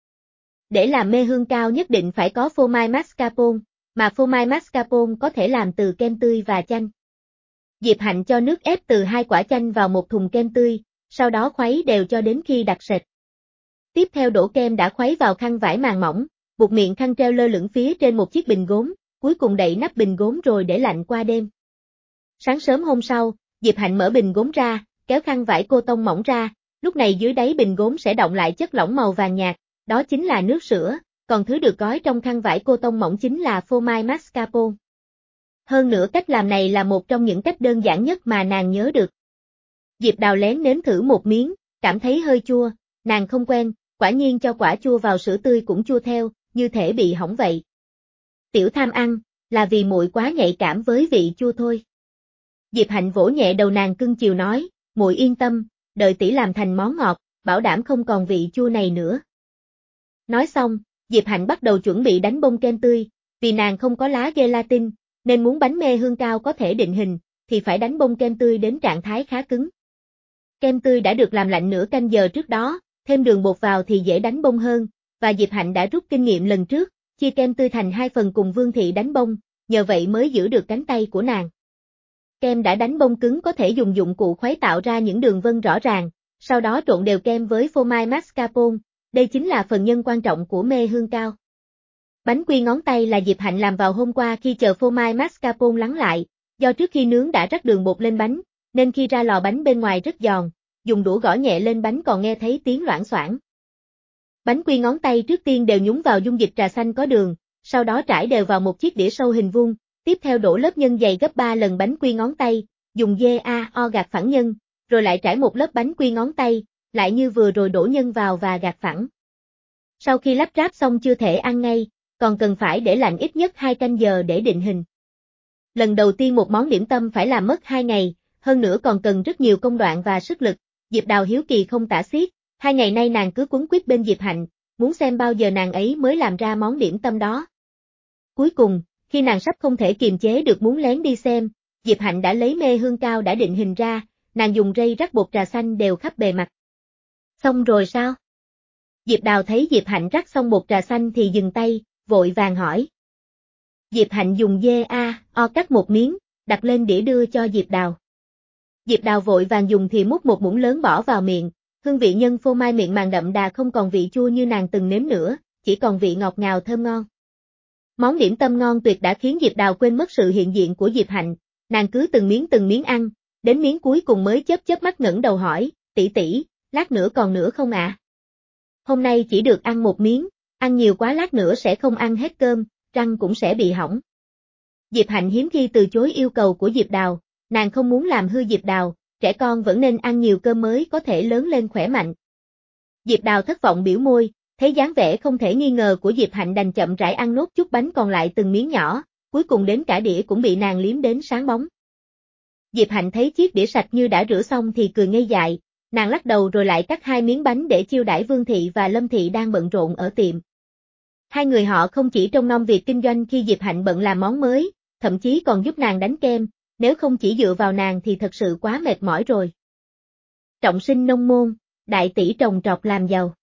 S1: Để làm mê hương cao nhất định phải có phô mai mascarpone, mà phô mai mascarpone có thể làm từ kem tươi và chanh. Diệp Hạnh cho nước ép từ hai quả chanh vào một thùng kem tươi, sau đó khuấy đều cho đến khi đặc sệt. Tiếp theo đổ kem đã khuấy vào khăn vải màng mỏng, buộc miệng khăn treo lơ lửng phía trên một chiếc bình gốm, cuối cùng đậy nắp bình gốm rồi để lạnh qua đêm. Sáng sớm hôm sau, Diệp Hạnh mở bình gốm ra, kéo khăn vải cô tông mỏng ra, lúc này dưới đáy bình gốm sẽ đọng lại chất lỏng màu vàng nhạt, đó chính là nước sữa, còn thứ được gói trong khăn vải cô tông mỏng chính là phô mai mascarpone. Hơn nữa cách làm này là một trong những cách đơn giản nhất mà nàng nhớ được. Diệp Đào lén nếm thử một miếng, cảm thấy hơi chua, nàng không quen, quả nhiên cho quả chua vào sữa tươi cũng chua theo, như thể bị hỏng vậy. Tiểu tham ăn, là vì muội quá nhạy cảm với vị chua thôi. Diệp Hạnh vỗ nhẹ đầu nàng cưng chiều nói, muội yên tâm, đợi tỷ làm thành món ngọt, bảo đảm không còn vị chua này nữa. Nói xong, Diệp Hạnh bắt đầu chuẩn bị đánh bông kem tươi, vì nàng không có lá gelatin, nên muốn bánh mê hương cao có thể định hình, thì phải đánh bông kem tươi đến trạng thái khá cứng. Kem tươi đã được làm lạnh nửa canh giờ trước đó, thêm đường bột vào thì dễ đánh bông hơn, và Diệp Hạnh đã rút kinh nghiệm lần trước, chia kem tươi thành hai phần cùng Vương Thị đánh bông, nhờ vậy mới giữ được cánh tay của nàng. Kem đã đánh bông cứng có thể dùng dụng cụ khuấy tạo ra những đường vân rõ ràng, sau đó trộn đều kem với phô mai mascarpone, đây chính là phần nhân quan trọng của mê hương cao. Bánh quy ngón tay là Diệp Hạnh làm vào hôm qua khi chờ phô mai mascarpone lắng lại, do trước khi nướng đã rắc đường bột lên bánh, nên khi ra lò bánh bên ngoài rất giòn, dùng đũa gõ nhẹ lên bánh còn nghe thấy tiếng loảng xoảng. Bánh quy ngón tay trước tiên đều nhúng vào dung dịch trà xanh có đường, sau đó trải đều vào một chiếc đĩa sâu hình vuông, tiếp theo đổ lớp nhân dày gấp ba lần bánh quy ngón tay, dùng dê a o gạt phẳng nhân, rồi lại trải một lớp bánh quy ngón tay, lại như vừa rồi đổ nhân vào và gạt phẳng. Sau khi lắp ráp xong chưa thể ăn ngay, còn cần phải để lạnh ít nhất hai canh giờ để định hình. Lần đầu tiên một món điểm tâm phải làm mất hai ngày, hơn nữa còn cần rất nhiều công đoạn và sức lực, Diệp Đào hiếu kỳ không tả xiết, hai ngày nay nàng cứ quấn quýt bên Diệp Hạnh, muốn xem bao giờ nàng ấy mới làm ra món điểm tâm đó. Cuối cùng, khi nàng sắp không thể kiềm chế được muốn lén đi xem, Diệp Hạnh đã lấy mê hương cao đã định hình ra, nàng dùng rây rắc bột trà xanh đều khắp bề mặt. Xong rồi sao? Diệp Đào thấy Diệp Hạnh rắc xong bột trà xanh thì dừng tay, vội vàng hỏi. Diệp Hạnh dùng dê a o cắt một miếng, đặt lên đĩa đưa cho Diệp Đào. Diệp Đào vội vàng dùng thì múc một muỗng lớn bỏ vào miệng, hương vị nhân phô mai miệng màng đậm đà không còn vị chua như nàng từng nếm nữa, chỉ còn vị ngọt ngào thơm ngon. Món điểm tâm ngon tuyệt đã khiến Diệp Đào quên mất sự hiện diện của Diệp Hạnh, nàng cứ từng miếng từng miếng ăn, đến miếng cuối cùng mới chớp chớp mắt ngẩng đầu hỏi, tỷ tỷ, lát nữa còn nữa không ạ? À? Hôm nay chỉ được ăn một miếng, ăn nhiều quá lát nữa sẽ không ăn hết cơm, răng cũng sẽ bị hỏng. Diệp Hạnh hiếm khi từ chối yêu cầu của Diệp Đào, nàng không muốn làm hư Diệp Đào, trẻ con vẫn nên ăn nhiều cơm mới có thể lớn lên khỏe mạnh. Diệp Đào thất vọng biểu môi, thấy dáng vẻ không thể nghi ngờ của Diệp Hạnh đành chậm rãi ăn nốt chút bánh còn lại từng miếng nhỏ, cuối cùng đến cả đĩa cũng bị nàng liếm đến sáng bóng. Diệp Hạnh thấy chiếc đĩa sạch như đã rửa xong thì cười ngây dại, nàng lắc đầu rồi lại cắt hai miếng bánh để chiêu đãi Vương Thị và Lâm Thị đang bận rộn ở tiệm. Hai người họ không chỉ trông nom việc kinh doanh khi Diệp Hạnh bận làm món mới, thậm chí còn giúp nàng đánh kem, nếu không chỉ dựa vào nàng thì thật sự quá mệt mỏi rồi. Trọng sinh nông môn, đại tỷ trồng trọt làm giàu.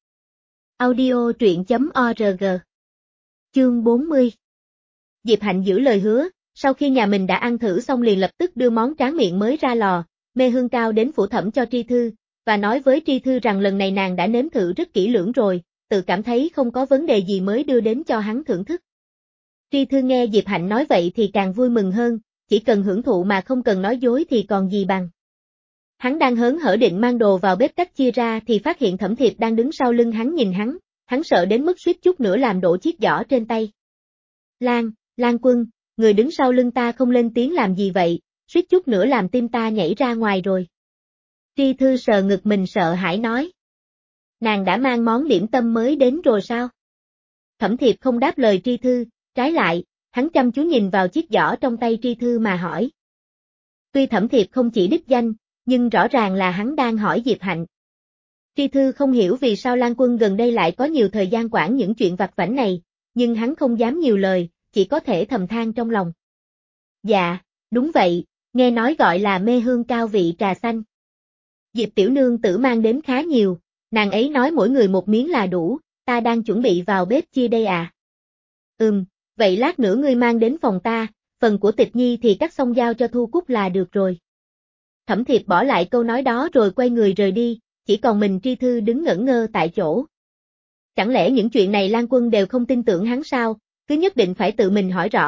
S1: Audio truyện chấm org. Chương bốn mươi. Diệp Hạnh giữ lời hứa, sau khi nhà mình đã ăn thử xong liền lập tức đưa món tráng miệng mới ra lò, mê hương cao đến phủ thẩm cho Tri Thư, và nói với Tri Thư rằng lần này nàng đã nếm thử rất kỹ lưỡng rồi, tự cảm thấy không có vấn đề gì mới đưa đến cho hắn thưởng thức. Tri Thư nghe Diệp Hạnh nói vậy thì càng vui mừng hơn, chỉ cần hưởng thụ mà không cần nói dối thì còn gì bằng. Hắn đang hớn hở định mang đồ vào bếp cách chia ra thì phát hiện Thẩm Thiệp đang đứng sau lưng hắn nhìn hắn, hắn sợ đến mức suýt chút nữa làm đổ chiếc giỏ trên tay. Lan, Lan Quân, người đứng sau lưng ta không lên tiếng làm gì vậy, suýt chút nữa làm tim ta nhảy ra ngoài rồi. Tri Thư sờ ngực mình sợ hãi nói. Nàng đã mang món điểm tâm mới đến rồi sao? Thẩm Thiệp không đáp lời Tri Thư, trái lại, hắn chăm chú nhìn vào chiếc giỏ trong tay Tri Thư mà hỏi. Tuy Thẩm Thiệp không chỉ đích danh, nhưng rõ ràng là hắn đang hỏi Diệp Hạnh. Tri Thư không hiểu vì sao Lan Quân gần đây lại có nhiều thời gian quản những chuyện vặt vãnh này, nhưng hắn không dám nhiều lời, chỉ có thể thầm than trong lòng. Dạ, đúng vậy, nghe nói gọi là mê hương cao vị trà xanh. Diệp tiểu nương tử mang đến khá nhiều, nàng ấy nói mỗi người một miếng là đủ, ta đang chuẩn bị vào bếp chia đây à. Ừm, vậy lát nữa ngươi mang đến phòng ta, phần của Tịch Nhi thì cắt xong giao cho Thu Cúc là được rồi. Thẩm Thiệp bỏ lại câu nói đó rồi quay người rời đi, chỉ còn mình Tri Thư đứng ngẩn ngơ tại chỗ. Chẳng lẽ những chuyện này Lan Quân đều không tin tưởng hắn sao, cứ nhất định phải tự mình hỏi rõ,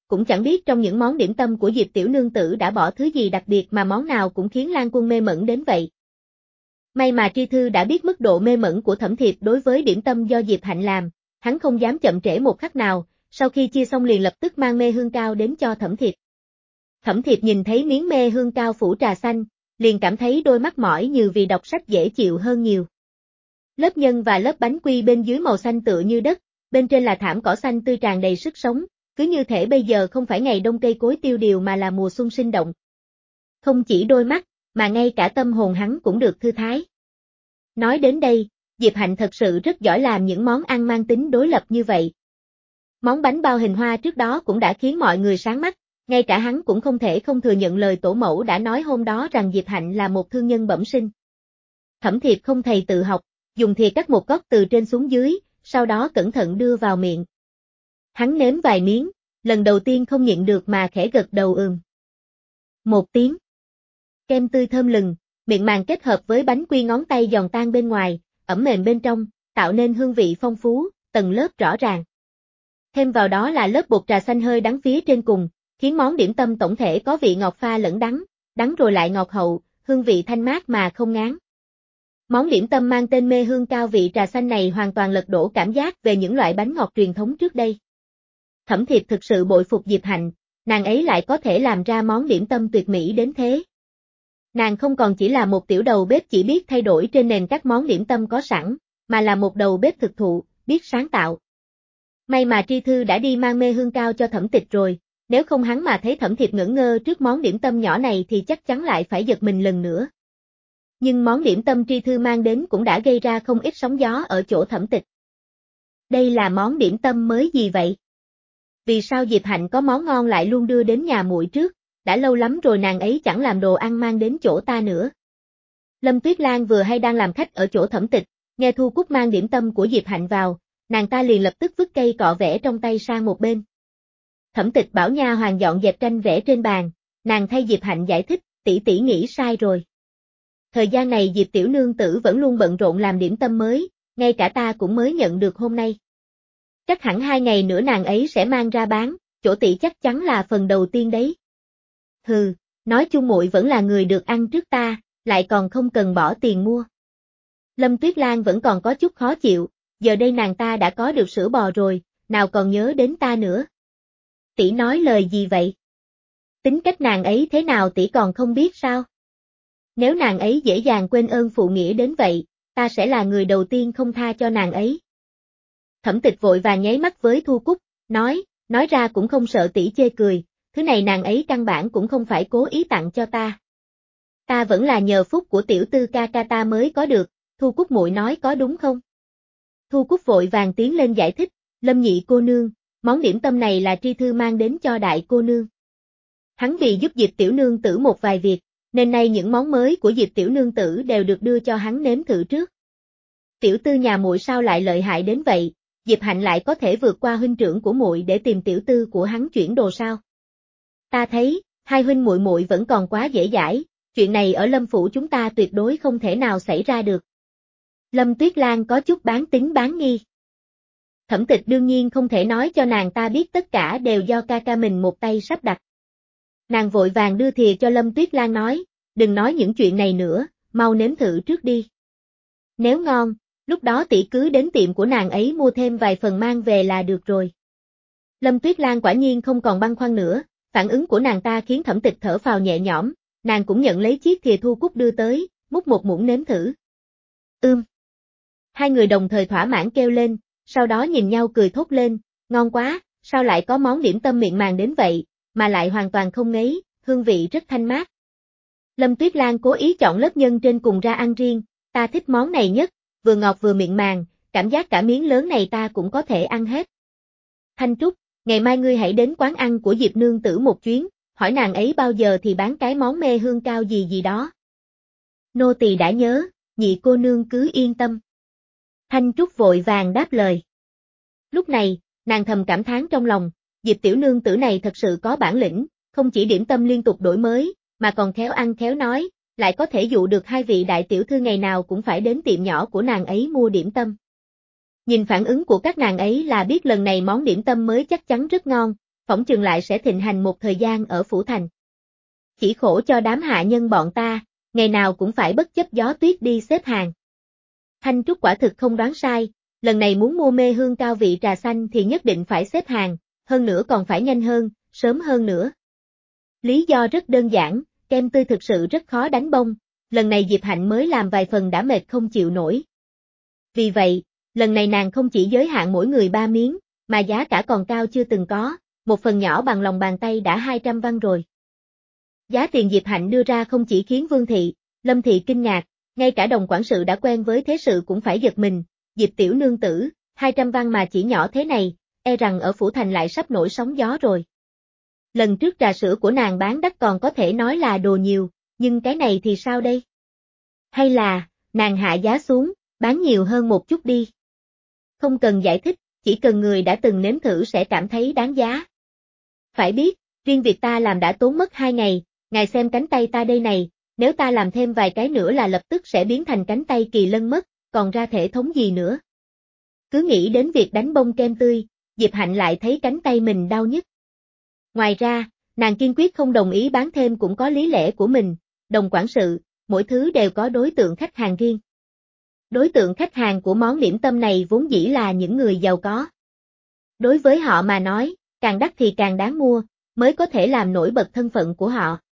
S1: cũng chẳng biết trong những món điểm tâm của Diệp tiểu nương tử đã bỏ thứ gì đặc biệt mà món nào cũng khiến Lan Quân mê mẩn đến vậy. May mà Tri Thư đã biết mức độ mê mẩn của Thẩm Thiệp đối với điểm tâm do Diệp Hạnh làm, hắn không dám chậm trễ một khắc nào, sau khi chia xong liền lập tức mang mê hương cao đến cho Thẩm Thiệp. Thẩm Thiệp nhìn thấy miếng mê hương cao phủ trà xanh, liền cảm thấy đôi mắt mỏi như vì đọc sách dễ chịu hơn nhiều. Lớp nhân và lớp bánh quy bên dưới màu xanh tựa như đất, bên trên là thảm cỏ xanh tươi tràn đầy sức sống, cứ như thể bây giờ không phải ngày đông cây cối tiêu điều mà là mùa xuân sinh động. Không chỉ đôi mắt, mà ngay cả tâm hồn hắn cũng được thư thái. Nói đến đây, Diệp Hạnh thật sự rất giỏi làm những món ăn mang tính đối lập như vậy. Món bánh bao hình hoa trước đó cũng đã khiến mọi người sáng mắt, ngay cả hắn cũng không thể không thừa nhận lời tổ mẫu đã nói hôm đó rằng Diệp Hạnh là một thương nhân bẩm sinh. Thẩm Thiệp không thầy tự học, dùng thìa cắt một góc từ trên xuống dưới, sau đó cẩn thận đưa vào miệng. Hắn nếm vài miếng, lần đầu tiên không nhịn được mà khẽ gật đầu ừm. Một tiếng. Kem tươi thơm lừng, miệng màng kết hợp với bánh quy ngón tay giòn tan bên ngoài, ẩm mềm bên trong, tạo nên hương vị phong phú, tầng lớp rõ ràng. Thêm vào đó là lớp bột trà xanh hơi đắng phía trên cùng, khiến món điểm tâm tổng thể có vị ngọt pha lẫn đắng, đắng rồi lại ngọt hậu, hương vị thanh mát mà không ngán. Món điểm tâm mang tên mê hương cao vị trà xanh này hoàn toàn lật đổ cảm giác về những loại bánh ngọt truyền thống trước đây. Thẩm Thiệp thực sự bội phục Diệp Hạnh, nàng ấy lại có thể làm ra món điểm tâm tuyệt mỹ đến thế. Nàng không còn chỉ là một tiểu đầu bếp chỉ biết thay đổi trên nền các món điểm tâm có sẵn, mà là một đầu bếp thực thụ, biết sáng tạo. May mà Tri Thư đã đi mang mê hương cao cho Thẩm Tịch rồi, nếu không hắn mà thấy Thẩm Thiệp ngẩn ngơ trước món điểm tâm nhỏ này thì chắc chắn lại phải giật mình lần nữa. Nhưng món điểm tâm Tri Thư mang đến cũng đã gây ra không ít sóng gió ở chỗ Thẩm Tịch. Đây là món điểm tâm mới gì vậy? Vì sao Diệp Hạnh có món ngon lại luôn đưa đến nhà muội trước, đã lâu lắm rồi nàng ấy chẳng làm đồ ăn mang đến chỗ ta nữa. Lâm Tuyết Lan vừa hay đang làm khách ở chỗ Thẩm Tịch, nghe Thu Cúc mang điểm tâm của Diệp Hạnh vào, nàng ta liền lập tức vứt cây cọ vẽ trong tay sang một bên. Thẩm Tịch bảo nha hoàn dọn dẹp tranh vẽ trên bàn, nàng thay Diệp Hạnh giải thích, tỷ tỷ nghĩ sai rồi. Thời gian này Diệp tiểu nương tử vẫn luôn bận rộn làm điểm tâm mới, ngay cả ta cũng mới nhận được hôm nay. Chắc hẳn hai ngày nữa nàng ấy sẽ mang ra bán, chỗ tỷ chắc chắn là phần đầu tiên đấy. Hừ, nói chung muội vẫn là người được ăn trước ta, lại còn không cần bỏ tiền mua. Lâm Tuyết Lan vẫn còn có chút khó chịu, giờ đây nàng ta đã có được sữa bò rồi, nào còn nhớ đến ta nữa. Tỷ nói lời gì vậy? Tính cách nàng ấy thế nào tỷ còn không biết sao? Nếu nàng ấy dễ dàng quên ơn phụ nghĩa đến vậy, ta sẽ là người đầu tiên không tha cho nàng ấy. Thẩm Tịch vội vàng nháy mắt với Thu Cúc, nói, nói ra cũng không sợ tỷ chê cười, thứ này nàng ấy căn bản cũng không phải cố ý tặng cho ta. Ta vẫn là nhờ phúc của tiểu tư ca ca ta mới có được, Thu Cúc muội nói có đúng không? Thu Cúc vội vàng tiến lên giải thích, Lâm nhị cô nương, món điểm tâm này là Tri Thư mang đến cho đại cô nương. Hắn vì giúp Diệp tiểu nương tử một vài việc, nên nay những món mới của Diệp tiểu nương tử đều được đưa cho hắn nếm thử trước. Tiểu tư nhà muội sao lại lợi hại đến vậy, Diệp Hạnh lại có thể vượt qua huynh trưởng của muội để tìm tiểu tư của hắn chuyển đồ sao? Ta thấy, hai huynh muội muội vẫn còn quá dễ dãi, chuyện này ở Lâm phủ chúng ta tuyệt đối không thể nào xảy ra được. Lâm Tuyết Lan có chút bán tín bán nghi. Thẩm Tịch đương nhiên không thể nói cho nàng ta biết tất cả đều do ca ca mình một tay sắp đặt. Nàng vội vàng đưa thìa cho Lâm Tuyết Lan nói, đừng nói những chuyện này nữa, mau nếm thử trước đi. Nếu ngon, lúc đó tỷ cứ đến tiệm của nàng ấy mua thêm vài phần mang về là được rồi. Lâm Tuyết Lan quả nhiên không còn băn khoăn nữa, phản ứng của nàng ta khiến Thẩm Tịch thở phào nhẹ nhõm, nàng cũng nhận lấy chiếc thìa Thu Cúc đưa tới, múc một muỗng nếm thử. Ưm. Hai người đồng thời thỏa mãn kêu lên, sau đó nhìn nhau cười thốt lên, ngon quá, sao lại có món điểm tâm miệng màng đến vậy, mà lại hoàn toàn không ngấy, hương vị rất thanh mát. Lâm Tuyết Lan cố ý chọn lớp nhân trên cùng ra ăn riêng, ta thích món này nhất, vừa ngọt vừa miệng màng, cảm giác cả miếng lớn này ta cũng có thể ăn hết. Thanh Trúc, ngày mai ngươi hãy đến quán ăn của Diệp nương tử một chuyến, hỏi nàng ấy bao giờ thì bán cái món mê hương cao gì gì đó. Nô tỳ đã nhớ, nhị cô nương cứ yên tâm. Thanh Trúc vội vàng đáp lời. Lúc này, nàng thầm cảm thán trong lòng, Diệp tiểu nương tử này thật sự có bản lĩnh, không chỉ điểm tâm liên tục đổi mới, mà còn khéo ăn khéo nói, lại có thể dụ được hai vị đại tiểu thư ngày nào cũng phải đến tiệm nhỏ của nàng ấy mua điểm tâm. Nhìn phản ứng của các nàng ấy là biết lần này món điểm tâm mới chắc chắn rất ngon, phỏng chừng lại sẽ thịnh hành một thời gian ở phủ thành. Chỉ khổ cho đám hạ nhân bọn ta, ngày nào cũng phải bất chấp gió tuyết đi xếp hàng. Thanh Trúc quả thực không đoán sai, lần này muốn mua mê hương cao vị trà xanh thì nhất định phải xếp hàng, hơn nữa còn phải nhanh hơn, sớm hơn nữa. Lý do rất đơn giản, kem tươi thực sự rất khó đánh bông, lần này Diệp Hạnh mới làm vài phần đã mệt không chịu nổi. Vì vậy, lần này nàng không chỉ giới hạn mỗi người ba miếng, mà giá cả còn cao chưa từng có, một phần nhỏ bằng lòng bàn tay đã hai trăm văn rồi. Giá tiền Diệp Hạnh đưa ra không chỉ khiến Vương Thị, Lâm Thị kinh ngạc, ngay cả đồng quản sự đã quen với thế sự cũng phải giật mình, Diệp tiểu nương tử, hai trăm văn mà chỉ nhỏ thế này, e rằng ở phủ thành lại sắp nổi sóng gió rồi. Lần trước trà sữa của nàng bán đắt còn có thể nói là đồ nhiều, nhưng cái này thì sao đây? Hay là, nàng hạ giá xuống, bán nhiều hơn một chút đi. Không cần giải thích, chỉ cần người đã từng nếm thử sẽ cảm thấy đáng giá. Phải biết, riêng việc ta làm đã tốn mất hai ngày, ngài xem cánh tay ta đây này, nếu ta làm thêm vài cái nữa là lập tức sẽ biến thành cánh tay kỳ lân mất, còn ra thể thống gì nữa. Cứ nghĩ đến việc đánh bông kem tươi, Diệp Hạnh lại thấy cánh tay mình đau nhức. Ngoài ra, nàng kiên quyết không đồng ý bán thêm cũng có lý lẽ của mình, đồng quản sự, mỗi thứ đều có đối tượng khách hàng riêng. Đối tượng khách hàng của món điểm tâm này vốn dĩ là những người giàu có. Đối với họ mà nói, càng đắt thì càng đáng mua, mới có thể làm nổi bật thân phận của họ.